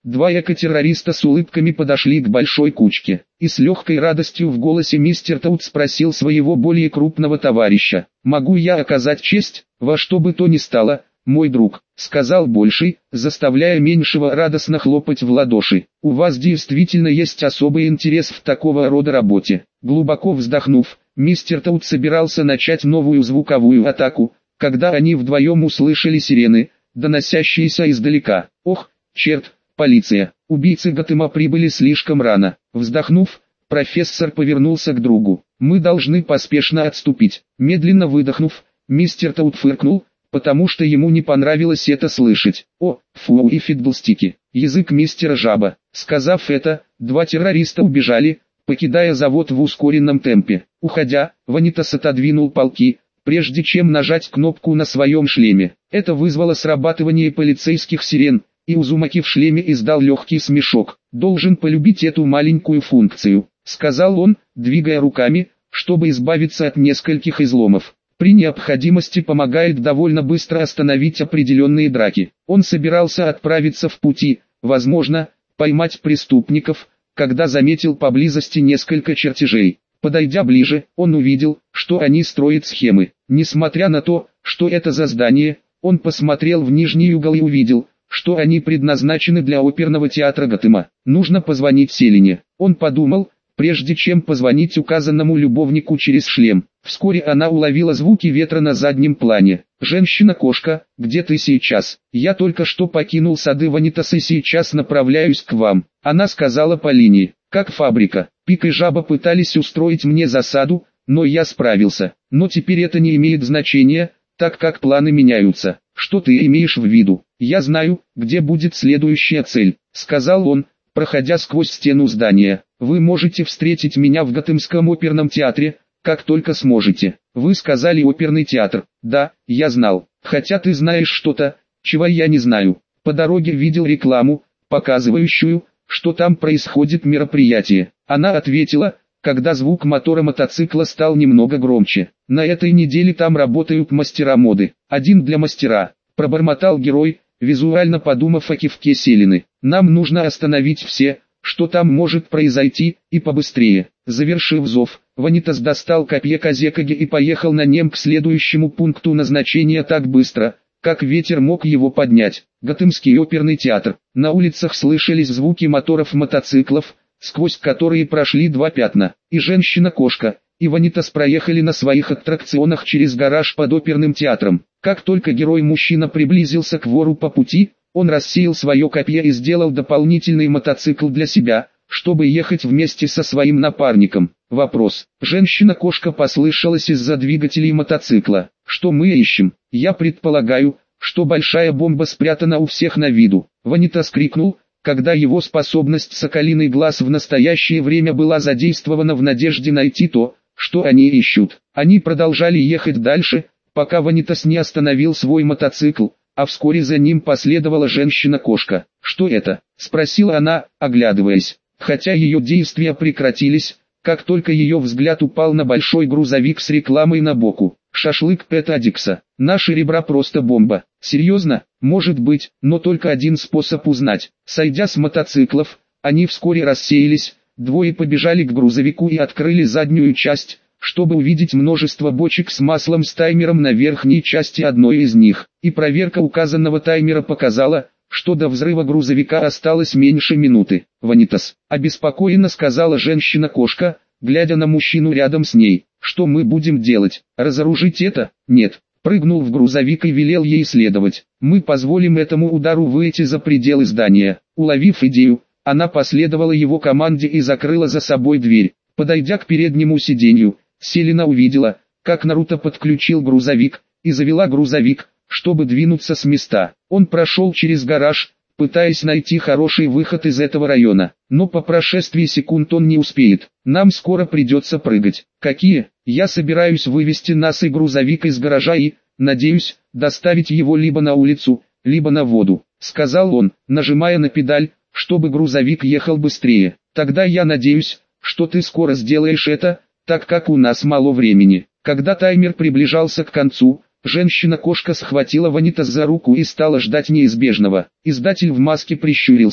Два эко-террориста с улыбками подошли к большой кучке, и с легкой радостью в голосе мистер Таут спросил своего более крупного товарища: «Могу я оказать честь, во что бы то ни стало, мой друг?» — сказал больший, заставляя меньшего радостно хлопать в ладоши. «У вас действительно есть особый интерес в такого рода работе». Глубоко вздохнув, мистер Таут собирался начать новую звуковую атаку, когда они вдвоем услышали сирены, доносящиеся издалека. «Ох, черт! Полиция! Убийцы Готэма прибыли слишком рано». Вздохнув, профессор повернулся к другу. «Мы должны поспешно отступить». Медленно выдохнув, мистер Таут фыркнул, потому что ему не понравилось это слышать. «О, фу и фидлстики! Язык мистера Жаба!» Сказав это, два террориста убежали, покидая завод в ускоренном темпе. Уходя, Ванитас отодвинул полки, прежде чем нажать кнопку на своем шлеме. Это вызвало срабатывание полицейских сирен, и Узумаки в шлеме издал легкий смешок. «Должен полюбить эту маленькую функцию», — сказал он, двигая руками, чтобы избавиться от нескольких изломов. При необходимости помогает довольно быстро остановить определенные драки. Он собирался отправиться в пути, возможно, поймать преступников, когда заметил поблизости несколько чертежей. Подойдя ближе, он увидел, что они строят схемы. Несмотря на то, что это за здание, он посмотрел в нижний угол и увидел, что они предназначены для оперного театра Готэма. Нужно позвонить Селине. Он подумал, прежде чем позвонить указанному любовнику через шлем. Вскоре она уловила звуки ветра на заднем плане. «Женщина-кошка, где ты сейчас? Я только что покинул сады Ванитаса и сейчас направляюсь к вам». Она сказала по линии, как фабрика. Пик и Жаба пытались устроить мне засаду, но я справился. Но теперь это не имеет значения, так как планы меняются. Что ты имеешь в виду? Я знаю, где будет следующая цель, сказал он, проходя сквозь стену здания. Вы можете встретить меня в Готэмском оперном театре, как только сможете. Вы сказали оперный театр. Да, я знал. Хотя ты знаешь что-то, чего я не знаю. По дороге видел рекламу, показывающую, что там происходит мероприятие. Она ответила, когда звук мотора мотоцикла стал немного громче. На этой неделе там работают мастера моды. Один для мастера, пробормотал герой, визуально подумав о кивке Селины. Нам нужно остановить все, что там может произойти, и побыстрее. Завершив зов, Ванитас достал копье Казекаги и поехал на нем к следующему пункту назначения так быстро, как ветер мог его поднять. Готэмский оперный театр. На улицах слышались звуки моторов мотоциклов, сквозь которые прошли два пятна. И женщина-кошка, и Ванитас проехали на своих аттракционах через гараж под оперным театром. Как только герой-мужчина приблизился к вору по пути, он рассеял свое копье и сделал дополнительный мотоцикл для себя, чтобы ехать вместе со своим напарником. Вопрос. Женщина-кошка послышалась из-за двигателей мотоцикла. Что мы ищем? Я предполагаю, что большая бомба спрятана у всех на виду. Ванитас крикнул, когда его способность «Соколиный глаз» в настоящее время была задействована в надежде найти то, что они ищут. Они продолжали ехать дальше, пока Ванитас не остановил свой мотоцикл, а вскоре за ним последовала женщина-кошка. «Что это?» – спросила она, оглядываясь. Хотя ее действия прекратились, как только ее взгляд упал на большой грузовик с рекламой на боку. «Шашлык Пэт Аддикса. Наши ребра просто бомба». «Серьезно? Может быть, но только один способ узнать». Сойдя с мотоциклов, они вскоре рассеялись, двое побежали к грузовику и открыли заднюю часть, чтобы увидеть множество бочек с маслом с таймером на верхней части одной из них. И проверка указанного таймера показала, что до взрыва грузовика осталось меньше минуты. «Ванитас», — обеспокоенно сказала женщина-кошка, глядя на мужчину рядом с ней. «Что мы будем делать? Разоружить это?» «Нет». Прыгнул в грузовик и велел ей следовать. «Мы позволим этому удару выйти за пределы здания». Уловив идею, она последовала его команде и закрыла за собой дверь. Подойдя к переднему сиденью, Селина увидела, как Наруто подключил грузовик, и завела грузовик, чтобы двинуться с места. Он прошел через гараж, пытаясь найти хороший выход из этого района, но по прошествии секунд он не успеет. «Нам скоро придется прыгать». «Какие?» «Я собираюсь вывести нас и грузовик из гаража и, надеюсь, доставить его либо на улицу, либо на воду», — сказал он, нажимая на педаль, чтобы грузовик ехал быстрее. «Тогда я надеюсь, что ты скоро сделаешь это, так как у нас мало времени». Когда таймер приближался к концу, женщина-кошка схватила Ванитас за руку и стала ждать неизбежного. Издатель в маске прищурился,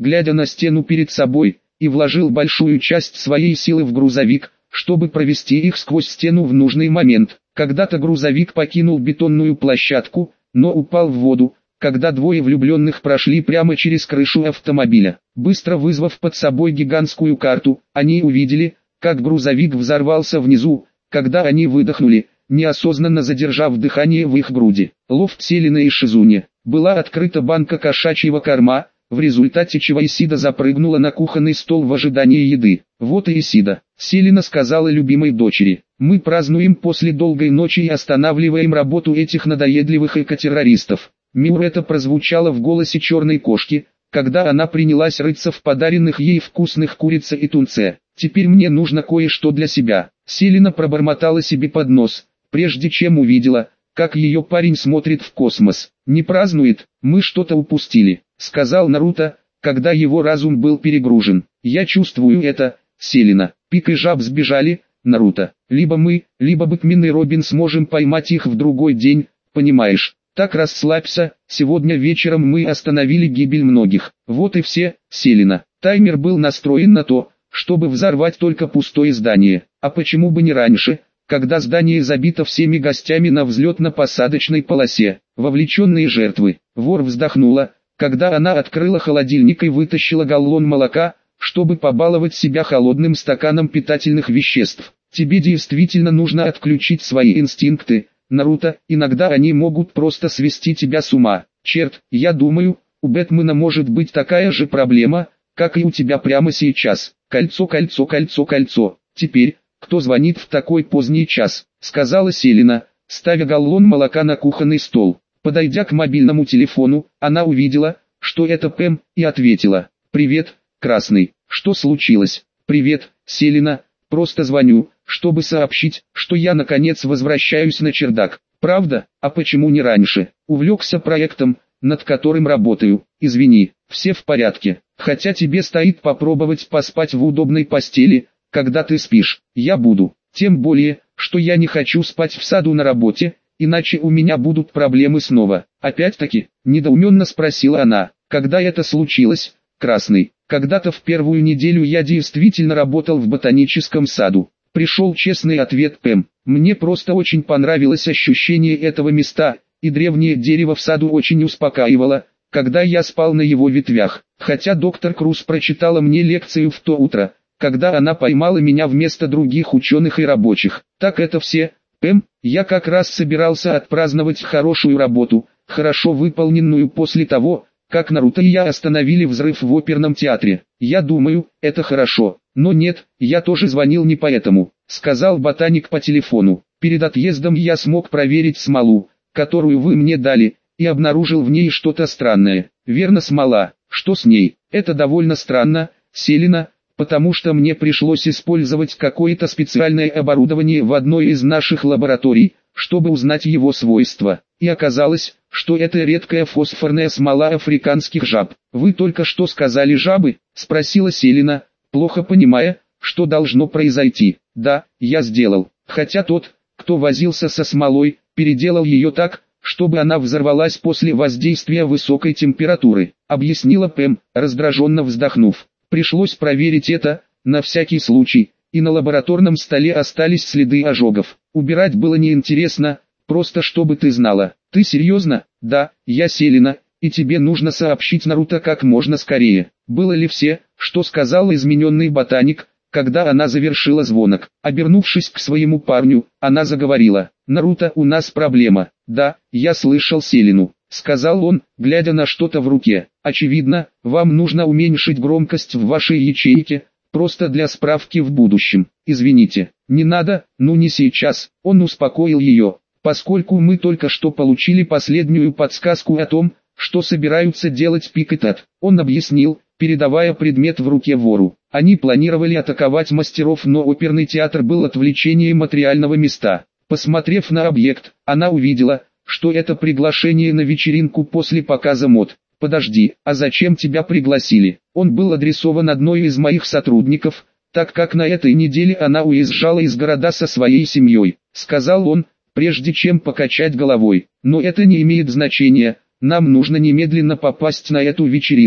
глядя на стену перед собой, и вложил большую часть своей силы в грузовик, чтобы провести их сквозь стену в нужный момент. Когда-то грузовик покинул бетонную площадку, но упал в воду, когда двое влюбленных прошли прямо через крышу автомобиля. Быстро вызвав под собой гигантскую карту, они увидели, как грузовик взорвался внизу, когда они выдохнули, неосознанно задержав дыхание в их груди. Лофт Селина и Шизуни. Была открыта банка кошачьего корма, в результате чего Исида запрыгнула на кухонный стол в ожидании еды. Вот и Исида. Селина сказала любимой дочери: «Мы празднуем после долгой ночи и останавливаем работу этих надоедливых эко-террористов». Миу, это прозвучало в голосе черной кошки, когда она принялась рыться в подаренных ей вкусных курице и тунце. «Теперь мне нужно кое-что для себя». Селина пробормотала себе под нос, прежде чем увидела, как ее парень смотрит в космос. «Не празднует, мы что-то упустили», — сказал Наруто, когда его разум был перегружен. «Я чувствую это, Селина. Пик и Жаб сбежали, Наруто. Либо мы, либо Бэкмин и Робин сможем поймать их в другой день, понимаешь? Так расслабься, сегодня вечером мы остановили гибель многих». Вот и все, Селина. Таймер был настроен на то, чтобы взорвать только пустое здание. А почему бы не раньше, когда здание забито всеми гостями на взлетно-посадочной полосе? Вовлеченные жертвы. Вор вздохнула, когда она открыла холодильник и вытащила галлон молока, чтобы побаловать себя холодным стаканом питательных веществ. Тебе действительно нужно отключить свои инстинкты, Наруто, иногда они могут просто свести тебя с ума. Черт, я думаю, у Бэтмена может быть такая же проблема, как и у тебя прямо сейчас. Кольцо, кольцо, кольцо, кольцо. Теперь, кто звонит в такой поздний час, сказала Селина, ставя галлон молока на кухонный стол. Подойдя к мобильному телефону, она увидела, что это Пэм, и ответила: «Привет, Красный, что случилось?» «Привет, Селина, просто звоню, чтобы сообщить, что я наконец возвращаюсь на чердак». «Правда? А почему не раньше?» «Увлекся проектом, над которым работаю. Извини, все в порядке. Хотя тебе стоит попробовать поспать в удобной постели, когда ты спишь. Я буду. Тем более, что я не хочу спать в саду на работе, иначе у меня будут проблемы снова». «Опять-таки?» – недоуменно спросила она. «Когда это случилось, Красный?» «Когда-то в первую неделю я действительно работал в ботаническом саду». Пришел честный ответ Пэм. «Мне просто очень понравилось ощущение этого места, и древнее дерево в саду очень успокаивало, когда я спал на его ветвях. Хотя доктор Круз прочитала мне лекцию в то утро, когда она поймала меня вместо других ученых и рабочих. Так это все, Пэм, я как раз собирался отпраздновать хорошую работу, хорошо выполненную после того, как Наруто и я остановили взрыв в оперном театре. Я думаю, это хорошо. Но нет, я тоже звонил не поэтому», — сказал ботаник по телефону. «Перед отъездом я смог проверить смолу, которую вы мне дали, и обнаружил в ней что-то странное». «Верно, смола. Что с ней?» «Это довольно странно, Селина, потому что мне пришлось использовать какое-то специальное оборудование в одной из наших лабораторий, чтобы узнать его свойства. И оказалось, что это редкая фосфорная смола африканских жаб». «Вы только что сказали жабы?» — спросила Селина, плохо понимая, что должно произойти. «Да, я сделал. Хотя тот, кто возился со смолой, переделал ее так, чтобы она взорвалась после воздействия высокой температуры», — объяснила Пэм, раздраженно вздохнув. «Пришлось проверить это, на всякий случай, и на лабораторном столе остались следы ожогов. Убирать было неинтересно, просто чтобы ты знала». «Ты серьезно?» «Да, я Селина, и тебе нужно сообщить Наруто как можно скорее». Было ли все, что сказал измененный ботаник, когда она завершила звонок? Обернувшись к своему парню, она заговорила: «Наруто, у нас проблема». «Да, я слышал Селину», — сказал он, глядя на что-то в руке. «Очевидно, вам нужно уменьшить громкость в вашей ячейке, просто для справки в будущем. Извините, не надо, ну не сейчас». Он успокоил ее, поскольку мы только что получили последнюю подсказку о том, что собираются делать Пик и Тат. Он объяснил, передавая предмет в руке вору. Они планировали атаковать мастеров, но оперный театр был отвлечением от реального места. Посмотрев на объект, она увидела, что это приглашение на вечеринку после показа мод. «Подожди, а зачем тебя пригласили?» Он был адресован одной из моих сотрудников, так как на этой неделе она уезжала из города со своей семьей, сказал он, прежде чем покачать головой. «Но это не имеет значения, нам нужно немедленно попасть на эту вечеринку».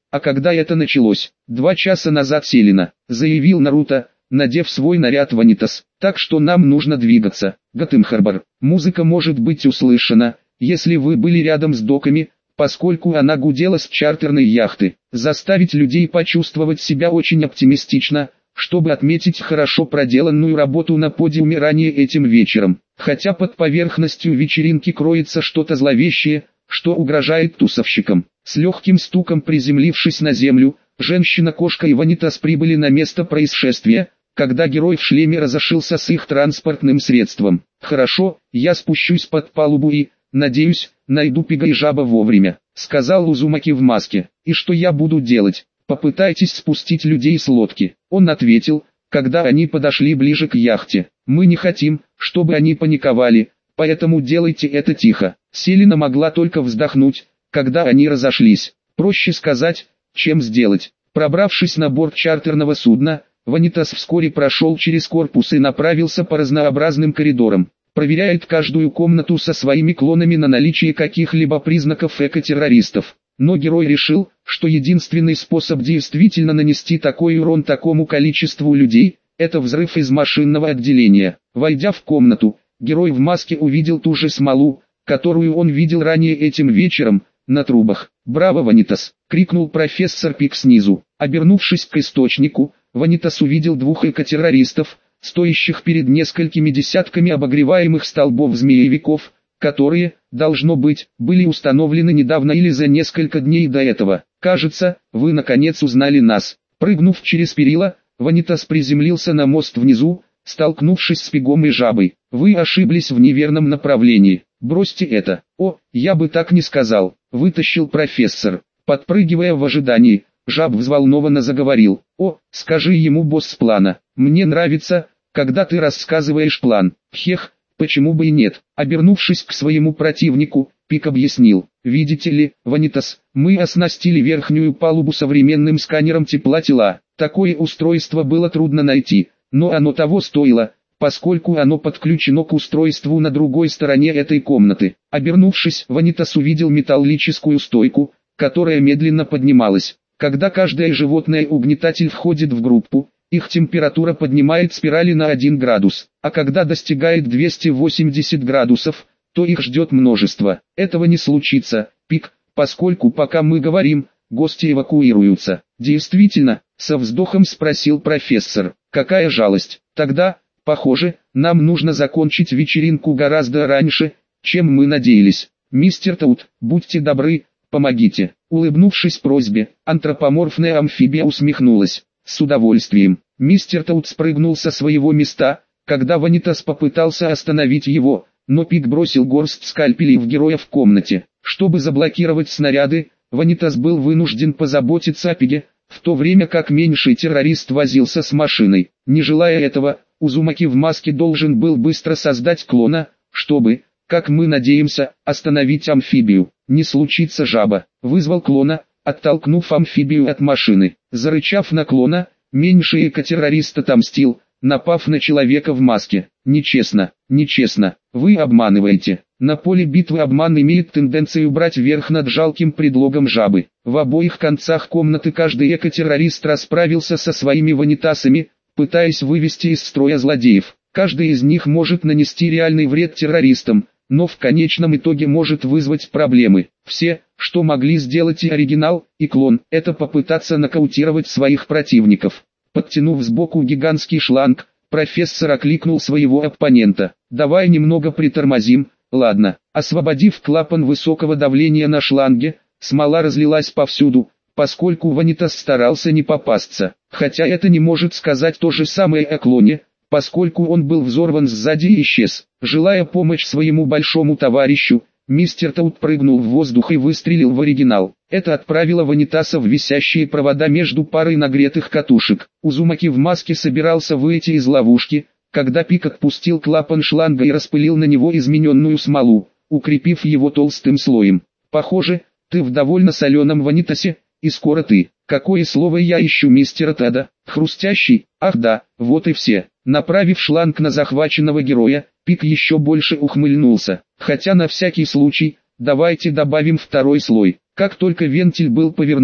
А когда это началось? Два часа назад, Селина, заявил Наруто, надев свой наряд Ванитас. Так что нам нужно двигаться. Готэмхарбор. Музыка может быть услышана, если вы были рядом с доками, поскольку она гудела с чартерной яхты. Заставить людей почувствовать себя очень оптимистично, чтобы отметить хорошо проделанную работу на подиуме ранее этим вечером. Хотя под поверхностью вечеринки кроется что-то зловещее, что угрожает тусовщикам. С легким стуком приземлившись на землю, женщина-кошка и Ванитас прибыли на место происшествия, когда герой в шлеме разошелся с их транспортным средством. «Хорошо, я спущусь под палубу и, надеюсь, найду Пига и Жаба вовремя», — сказал Узумаки в маске. «И что я буду делать? Попытайтесь спустить людей с лодки». Он ответил, когда они подошли ближе к яхте. «Мы не хотим, чтобы они паниковали, поэтому делайте это тихо». Селина могла только вздохнуть, когда они разошлись. Проще сказать, чем сделать. Пробравшись на борт чартерного судна, Ванитас вскоре прошел через корпус и направился по разнообразным коридорам. Проверяет каждую комнату со своими клонами на наличие каких-либо признаков экотеррористов. Но герой решил, что единственный способ действительно нанести такой урон такому количеству людей – это взрыв из машинного отделения. Войдя в комнату, герой в маске увидел ту же смолу, которую он видел ранее этим вечером, на трубах. «Браво, Ванитас!» — крикнул профессор Пик снизу. Обернувшись к источнику, Ванитас увидел двух экотеррористов, стоящих перед несколькими десятками обогреваемых столбов-змеевиков, которые, должно быть, были установлены недавно или за несколько дней до этого. «Кажется, вы наконец узнали нас». Прыгнув через перила, Ванитас приземлился на мост внизу, столкнувшись с Пигом и Жабой. «Вы ошиблись в неверном направлении. Бросьте это». «О, я бы так не сказал», — вытащил профессор. Подпрыгивая в ожидании, Жаб взволнованно заговорил. «О, скажи ему, босс плана, мне нравится, когда ты рассказываешь план». «Хех, почему бы и нет?» Обернувшись к своему противнику, Пик объяснил. «Видите ли, Ванитас, мы оснастили верхнюю палубу современным сканером тепла тела. Такое устройство было трудно найти, но оно того стоило, поскольку оно подключено к устройству на другой стороне этой комнаты». Обернувшись, Ванитас увидел металлическую стойку, которая медленно поднималась. Когда каждое животное-угнетатель входит в группу, их температура поднимает спирали на один градус, а когда достигает двухсот восьмидесяти градусов, то их ждет множество. Этого не случится, Пик, поскольку пока мы говорим, гости эвакуируются. «Действительно?» — со вздохом спросил профессор. «Какая жалость. Тогда, похоже, нам нужно закончить вечеринку гораздо раньше, чем мы надеялись. Мистер Таут, будьте добры, помогите». Улыбнувшись просьбе, антропоморфная амфибия усмехнулась. «С удовольствием». Мистер Таут спрыгнул со своего места, когда Ванитас попытался остановить его, но Пик бросил горсть скальпелей в героя в комнате. Чтобы заблокировать снаряды, Ванитас был вынужден позаботиться о Пиге, в то время как меньший террорист возился с машиной. Не желая этого, Узумаки в маске должен был быстро создать клона, чтобы, как мы надеемся, остановить амфибию. «Не случится Жаба», вызвал клона, оттолкнув амфибию от машины. Зарычав на клона, меньший экотеррорист отомстил, напав на человека в маске. «Нечестно, нечестно, вы обманываете». На поле битвы обман имеет тенденцию брать верх над жалким предлогом Жабы. В обоих концах комнаты каждый экотеррорист расправился со своими ванитасами, пытаясь вывести из строя злодеев. Каждый из них может нанести реальный вред террористам, но в конечном итоге может вызвать проблемы. Все, что могли сделать и оригинал, и клон, это попытаться нокаутировать своих противников. Подтянув сбоку гигантский шланг, профессор окликнул своего оппонента. «Давай немного притормозим». «Ладно». Освободив клапан высокого давления на шланге, смола разлилась повсюду, поскольку Ванитас старался не попасться. Хотя это не может сказать то же самое о клоне, поскольку он был взорван сзади и исчез. Желая помочь своему большому товарищу, мистер Таут прыгнул в воздух и выстрелил в оригинал. Это отправило Ванитаса в висящие провода между парой нагретых катушек. Узумаки в маске собирался выйти из ловушки, когда Пик отпустил клапан шланга и распылил на него измененную смолу, укрепив его толстым слоем. «Похоже, ты в довольно соленом Ванитасе, и скоро ты». «Какое слово я ищу, мистера Теда? Хрустящий? Ах да, вот и все». Направив шланг на захваченного героя, Пик еще больше ухмыльнулся. «Хотя на всякий случай, давайте добавим второй слой». Как только вентиль был повернут,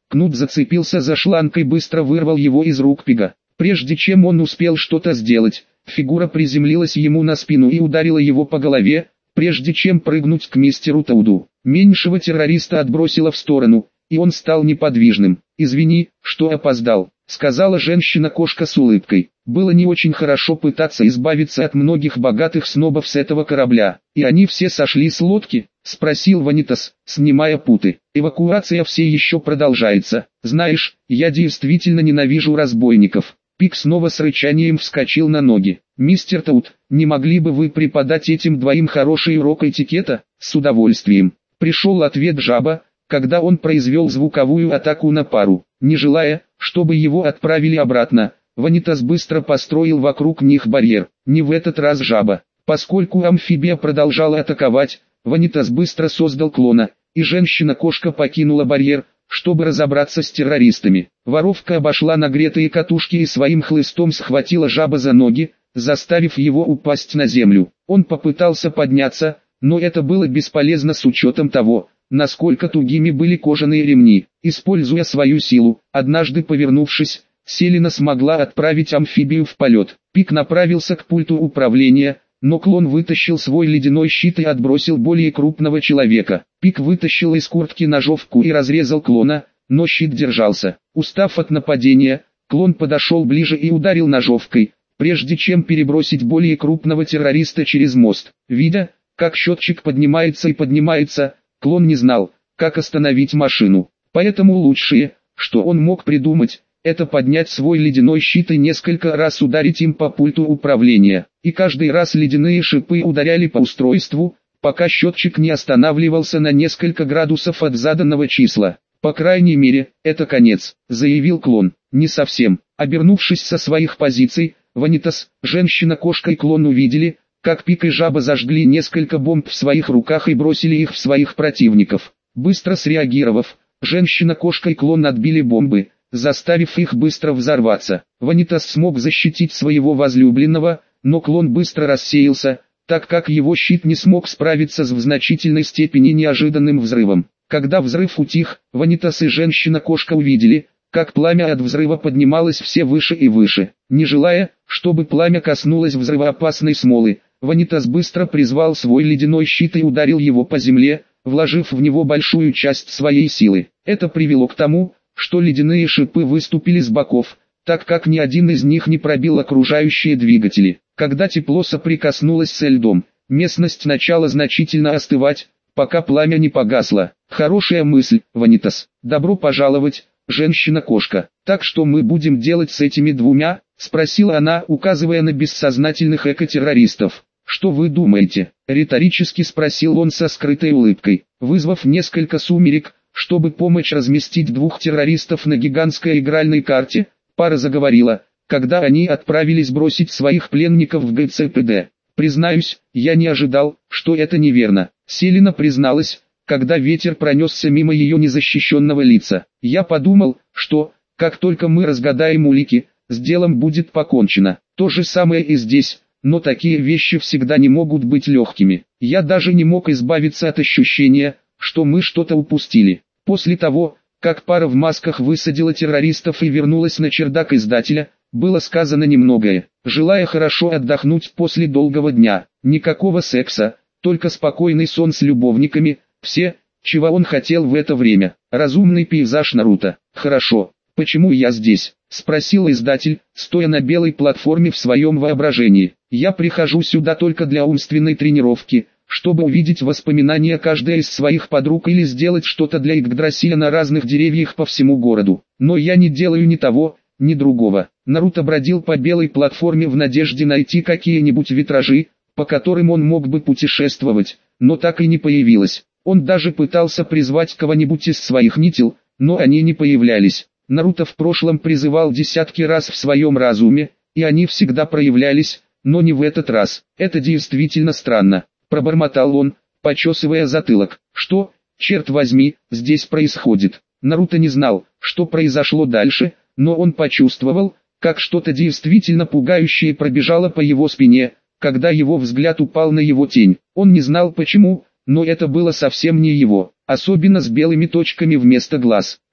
Кнут зацепился за шланг и быстро вырвал его из рук Пига. Прежде чем он успел что-то сделать, фигура приземлилась ему на спину и ударила его по голове, прежде чем прыгнуть к мистеру Тауду. Меньшего террориста отбросило в сторону, и он стал неподвижным. «Извини, что опоздал», — сказала женщина-кошка с улыбкой. «Было не очень хорошо пытаться избавиться от многих богатых снобов с этого корабля. И они все сошли с лодки?» — спросил Ванитас, снимая путы. «Эвакуация все еще продолжается. Знаешь, я действительно ненавижу разбойников». Пик снова с рычанием вскочил на ноги. «Мистер Таут, не могли бы вы преподать этим двоим хороший урок этикета?» «С удовольствием». Пришел ответ жаба, когда он произвел звуковую атаку на пару. Не желая, чтобы его отправили обратно, Ванитас быстро построил вокруг них барьер. Не в этот раз жаба. Поскольку амфибия продолжала атаковать, Ванитас быстро создал клона, и женщина-кошка покинула барьер, чтобы разобраться с террористами. Воровка обошла нагретые катушки и своим хлыстом схватила жаба за ноги, заставив его упасть на землю. Он попытался подняться, но это было бесполезно с учетом того, насколько тугими были кожаные ремни. Используя свою силу, однажды повернувшись, Селина смогла отправить амфибию в полет. Пик направился к пульту управления, но клон вытащил свой ледяной щит и отбросил более крупного человека. Пик вытащил из куртки ножовку и разрезал клона, но щит держался. Устав от нападения, клон подошел ближе и ударил ножовкой, прежде чем перебросить более крупного террориста через мост. Видя, как счетчик поднимается и поднимается, клон не знал, как остановить машину. Поэтому лучшее, что он мог придумать, это поднять свой ледяной щит и несколько раз ударить им по пульту управления. И каждый раз ледяные шипы ударяли по устройству, пока счетчик не останавливался на несколько градусов от заданного числа. «По крайней мере, это конец», — заявил клон. «Не совсем». Обернувшись со своих позиций, Ванитас, женщина-кошка и клон увидели, как Пик и жаба зажгли несколько бомб в своих руках и бросили их в своих противников. Быстро среагировав, женщина-кошка и клон отбили бомбы, заставив их быстро взорваться. Ванитас смог защитить своего возлюбленного, но клон быстро рассеялся, так как его щит не смог справиться с в значительной степени неожиданным взрывом. Когда взрыв утих, Ванитас и женщина-кошка увидели, как пламя от взрыва поднималось все выше и выше. Не желая, чтобы пламя коснулось взрывоопасной смолы, Ванитас быстро призвал свой ледяной щит и ударил его по земле, вложив в него большую часть своей силы. Это привело к тому, что ледяные шипы выступили с боков, так как ни один из них не пробил окружающие двигатели. Когда тепло соприкоснулось с льдом, местность начала значительно остывать, пока пламя не погасло. «Хорошая мысль, Ванитас. Добро пожаловать, женщина-кошка. Так что мы будем делать с этими двумя?» — спросила она, указывая на бессознательных эко-террористов. «Что вы думаете?» — риторически спросил он со скрытой улыбкой. Вызвав несколько сумерек, чтобы помочь разместить двух террористов на гигантской игральной карте, пара заговорила, когда они отправились бросить своих пленников в ГЦПД. «Признаюсь, я не ожидал, что это неверно», — Селина призналась, когда ветер пронесся мимо ее незащищенного лица. «Я подумал, что, как только мы разгадаем улики, с делом будет покончено. То же самое и здесь, но такие вещи всегда не могут быть легкими. Я даже не мог избавиться от ощущения, что мы что-то упустили». После того, как пара в масках высадила террористов и вернулась на чердак издателя, было сказано немногое. Желая хорошо отдохнуть после долгого дня, никакого секса, только спокойный сон с любовниками, все, чего он хотел в это время. Разумный пейзаж Наруто. «Хорошо, почему я здесь?» — спросил издатель, стоя на белой платформе в своем воображении. «Я прихожу сюда только для умственной тренировки, чтобы увидеть воспоминания каждой из своих подруг или сделать что-то для Игдрасиля на разных деревьях по всему городу. Но я не делаю ни того, ни другого». Наруто бродил по белой платформе в надежде найти какие-нибудь витражи, по которым он мог бы путешествовать, но так и не появилось. Он даже пытался призвать кого-нибудь из своих нитил, но они не появлялись. Наруто в прошлом призывал десятки раз в своем разуме, и они всегда проявлялись, но не в этот раз. «Это действительно странно», — пробормотал он, почесывая затылок. «Что, черт возьми, здесь происходит?» Наруто не знал, что произошло дальше, но он почувствовал, как что-то действительно пугающее пробежало по его спине, когда его взгляд упал на его тень. Он не знал почему, но это было совсем не его, особенно с белыми точками вместо глаз.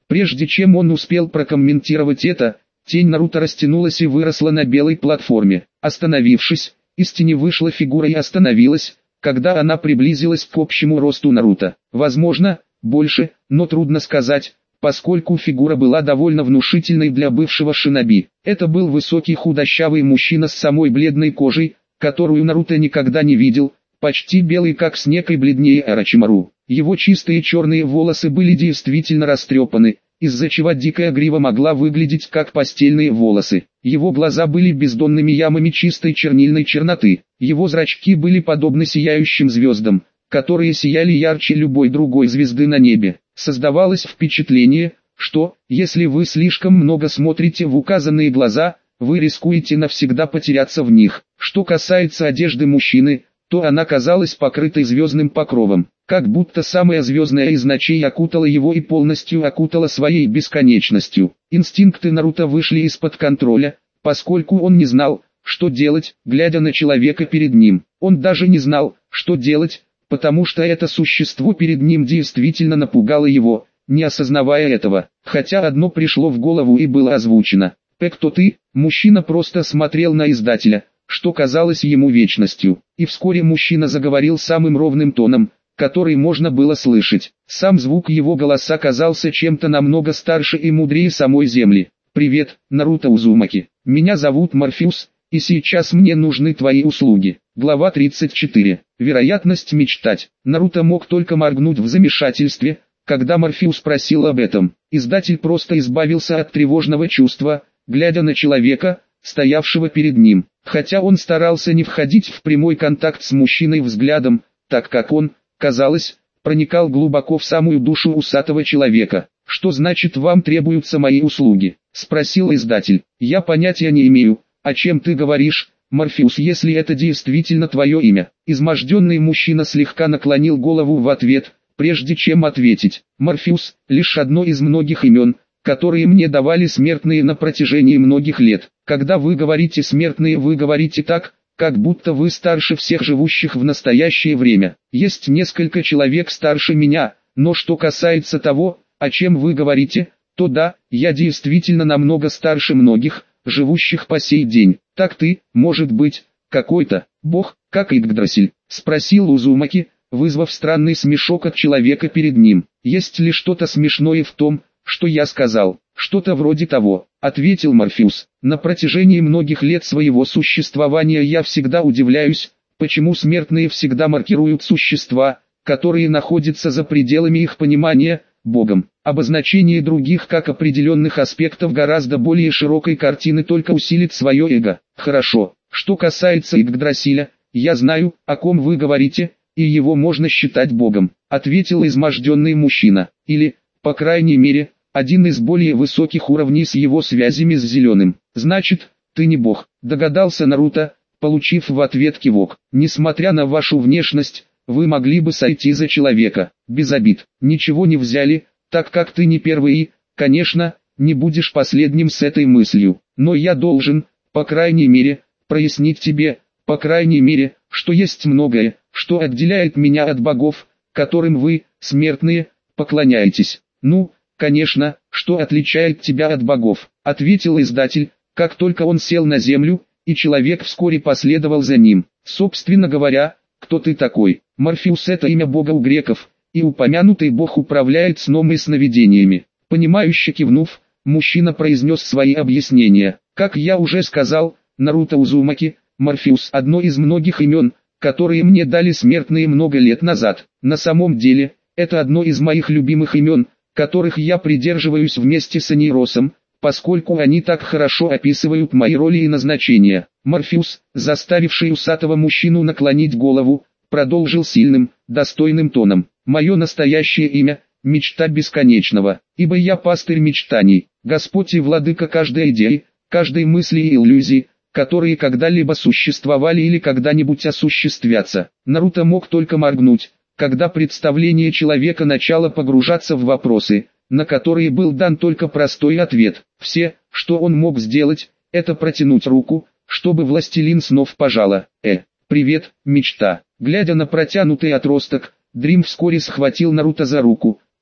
Прежде чем он успел прокомментировать это, тень Наруто растянулась и выросла на белой платформе. Остановившись, из тени вышла фигура и остановилась, когда она приблизилась к общему росту Наруто. Возможно, больше, но трудно сказать, поскольку фигура была довольно внушительной для бывшего шиноби. Это был высокий худощавый мужчина с самой бледной кожей, которую Наруто никогда не видел, почти белый как снег и бледнее Орочимару. Его чистые черные волосы были действительно растрепаны, из-за чего дикая грива могла выглядеть как постельные волосы. Его глаза были бездонными ямами чистой чернильной черноты. Его зрачки были подобны сияющим звездам, которые сияли ярче любой другой звезды на небе. Создавалось впечатление, что, если вы слишком много смотрите в указанные глаза, вы рискуете навсегда потеряться в них. Что касается одежды мужчины, то она казалась покрытой звездным покровом, как будто самая звездная из ночей окутала его и полностью окутала своей бесконечностью. Инстинкты Наруто вышли из-под контроля, поскольку он не знал, что делать, глядя на человека перед ним. Он даже не знал, что делать, потому что это существо перед ним действительно напугало его, не осознавая этого. Хотя одно пришло в голову и было озвучено. «Э, кто ты?» Мужчина просто смотрел на издателя, что казалось ему вечностью. И вскоре мужчина заговорил самым ровным тоном, который можно было слышать. Сам звук его голоса казался чем-то намного старше и мудрее самой Земли. «Привет, Наруто Узумаки. Меня зовут Морфеус, и сейчас мне нужны твои услуги». Глава тридцать четыре. Вероятность мечтать. Наруто мог только моргнуть в замешательстве, когда Морфеус спросил об этом. Издатель просто избавился от тревожного чувства, глядя на человека, стоявшего перед ним. Хотя он старался не входить в прямой контакт с мужчиной взглядом, так как он, казалось, проникал глубоко в самую душу усатого человека. «Что значит вам требуются мои услуги?» — спросил издатель. «Я понятия не имею, о чем ты говоришь, Морфеус, если это действительно твое имя». Изможденный мужчина слегка наклонил голову в ответ, прежде чем ответить. «Морфеус — лишь одно из многих имен, которые мне давали смертные на протяжении многих лет. Когда вы говорите смертные, вы говорите так, как будто вы старше всех живущих в настоящее время. Есть несколько человек старше меня, но что касается того, о чем вы говорите, то да, я действительно намного старше многих, живущих по сей день. Так ты, может быть, какой-то бог, как Игдрасиль?» — спросил Узумаки, вызвав странный смешок от человека перед ним. «Есть ли что-то смешное в том, что я сказал?» «Что-то вроде того», — ответил Морфеус. «На протяжении многих лет своего существования я всегда удивляюсь, почему смертные всегда маркируют существа, которые находятся за пределами их понимания, Богом. Обозначение других как определенных аспектов гораздо более широкой картины только усилит свое эго. Хорошо, что касается Игдрасиля, я знаю, о ком вы говорите, и его можно считать Богом», — ответил изможденный мужчина. «Или, по крайней мере, один из более высоких уровней с его связями с Зеленым. Значит, ты не бог», — догадался Наруто, получив в ответ кивок. «Несмотря на вашу внешность, вы могли бы сойти за человека. Без обид. Ничего не взяли, так как ты не первый и, конечно, не будешь последним с этой мыслью. Но я должен, по крайней мере, прояснить тебе, по крайней мере, что есть многое, что отделяет меня от богов, которым вы, смертные, поклоняетесь. Ну, конечно, что отличает тебя от богов», — ответил издатель, как только он сел на землю, и человек вскоре последовал за ним. «Собственно говоря, кто ты такой?» «Морфеус — это имя бога у греков, и упомянутый бог управляет сном и сновидениями». Понимающе кивнув, мужчина произнес свои объяснения. «Как я уже сказал, Наруто Узумаки, Морфеус — одно из многих имен, которые мне дали смертные много лет назад. На самом деле, это одно из моих любимых имен, которых я придерживаюсь вместе с Аниросом, поскольку они так хорошо описывают мои роли и назначения». Морфеус, заставивший усатого мужчину наклонить голову, продолжил сильным, достойным тоном. «Мое настоящее имя – Мечта Бесконечного, ибо я пастырь мечтаний, Господь и владыка каждой идеи, каждой мысли и иллюзии, которые когда-либо существовали или когда-нибудь осуществятся». Наруто мог только моргнуть, когда представление человека начало погружаться в вопросы, на которые был дан только простой ответ. Все, что он мог сделать, это протянуть руку, чтобы властелин снов пожала. «Э, привет, мечта». Глядя на протянутый отросток, Дрим вскоре схватил Наруто за руку,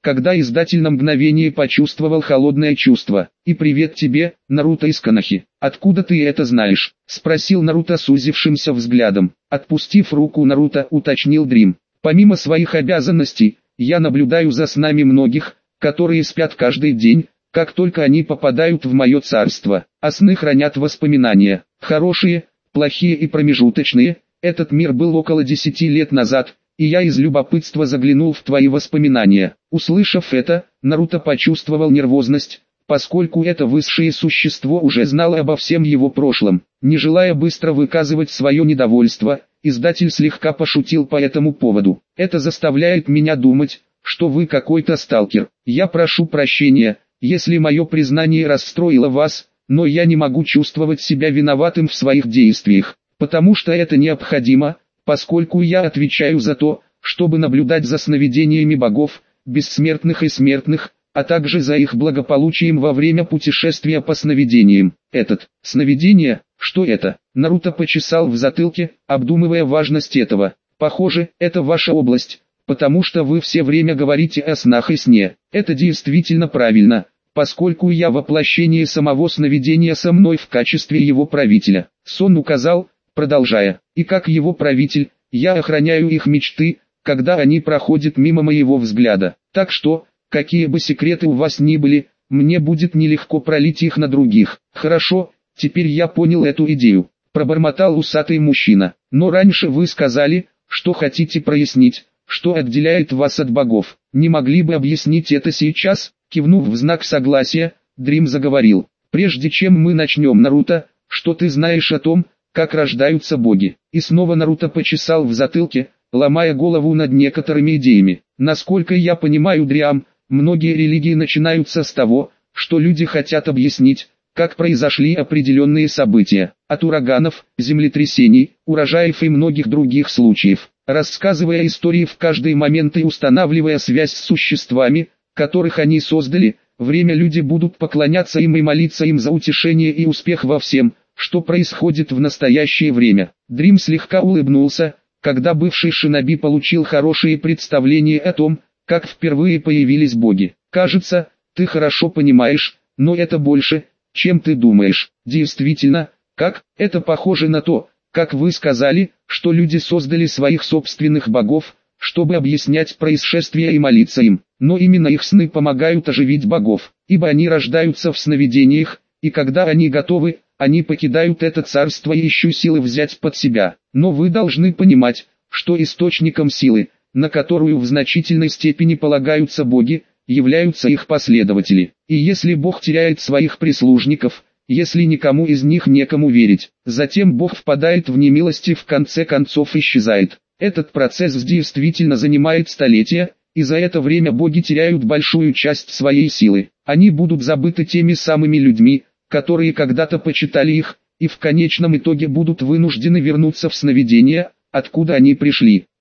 когда издатель на мгновение почувствовал холодное чувство. «И привет тебе, Наруто из Конохи. Откуда ты это знаешь?» — спросил Наруто сузившимся взглядом. Отпустив руку Наруто, уточнил Дрим. «Помимо своих обязанностей, я наблюдаю за снами многих, которые спят каждый день, как только они попадают в мое царство. А сны хранят воспоминания, хорошие, плохие и промежуточные. Этот мир был около десяти лет назад, и я из любопытства заглянул в твои воспоминания». Услышав это, Наруто почувствовал нервозность, поскольку это высшее существо уже знало обо всем его прошлом. Не желая быстро выказывать свое недовольство, издатель слегка пошутил по этому поводу. «Это заставляет меня думать, что вы какой-то сталкер. Я прошу прощения, если мое признание расстроило вас, но я не могу чувствовать себя виноватым в своих действиях, потому что это необходимо, поскольку я отвечаю за то, чтобы наблюдать за сновидениями богов, бессмертных и смертных, а также за их благополучием во время путешествия по сновидениям. Этот, сновидение, что это?» Наруто почесал в затылке, обдумывая важность этого. «Похоже, это ваша область, потому что вы все время говорите о снах и сне. Это действительно правильно, поскольку я воплощение самого сновидения со мной в качестве его правителя». Сон указал, продолжая: «И как его правитель, я охраняю их мечты, когда они проходят мимо моего взгляда. Так что, какие бы секреты у вас ни были, мне будет нелегко пролить их на других». «Хорошо, теперь я понял эту идею», — пробормотал усатый мужчина. «Но раньше вы сказали, что хотите прояснить, что отделяет вас от богов. Не могли бы объяснить это сейчас?» Кивнув в знак согласия, Дрим заговорил. «Прежде чем мы начнем, Наруто, что ты знаешь о том, как рождаются боги?» И снова Наруто почесал в затылке, ломая голову над некоторыми идеями. «Насколько я понимаю, Дриам, многие религии начинаются с того, что люди хотят объяснить, как произошли определенные события, от ураганов, землетрясений, урожаев и многих других случаев, рассказывая истории в каждый момент и устанавливая связь с существами, которых они создали. Время люди будут поклоняться им и молиться им за утешение и успех во всем, что происходит в настоящее время». Дрим слегка улыбнулся, когда бывший шиноби получил хорошее представление о том, как впервые появились боги. «Кажется, ты хорошо понимаешь, но это больше, чем ты думаешь». «Действительно, как? Это похоже на то, как вы сказали, что люди создали своих собственных богов, чтобы объяснять происшествия и молиться им. Но именно их сны помогают оживить богов, ибо они рождаются в сновидениях, и когда они готовы, они покидают это царство и ищут силы взять под себя. Но вы должны понимать, что источником силы, на которую в значительной степени полагаются боги, являются их последователи. И если Бог теряет своих прислужников, если никому из них некому верить, затем Бог впадает в немилость и в конце концов исчезает. Этот процесс действительно занимает столетия, и за это время боги теряют большую часть своей силы. Они будут забыты теми самыми людьми, которые когда-то почитали их, и в конечном итоге будут вынуждены вернуться в сновидения, откуда они пришли.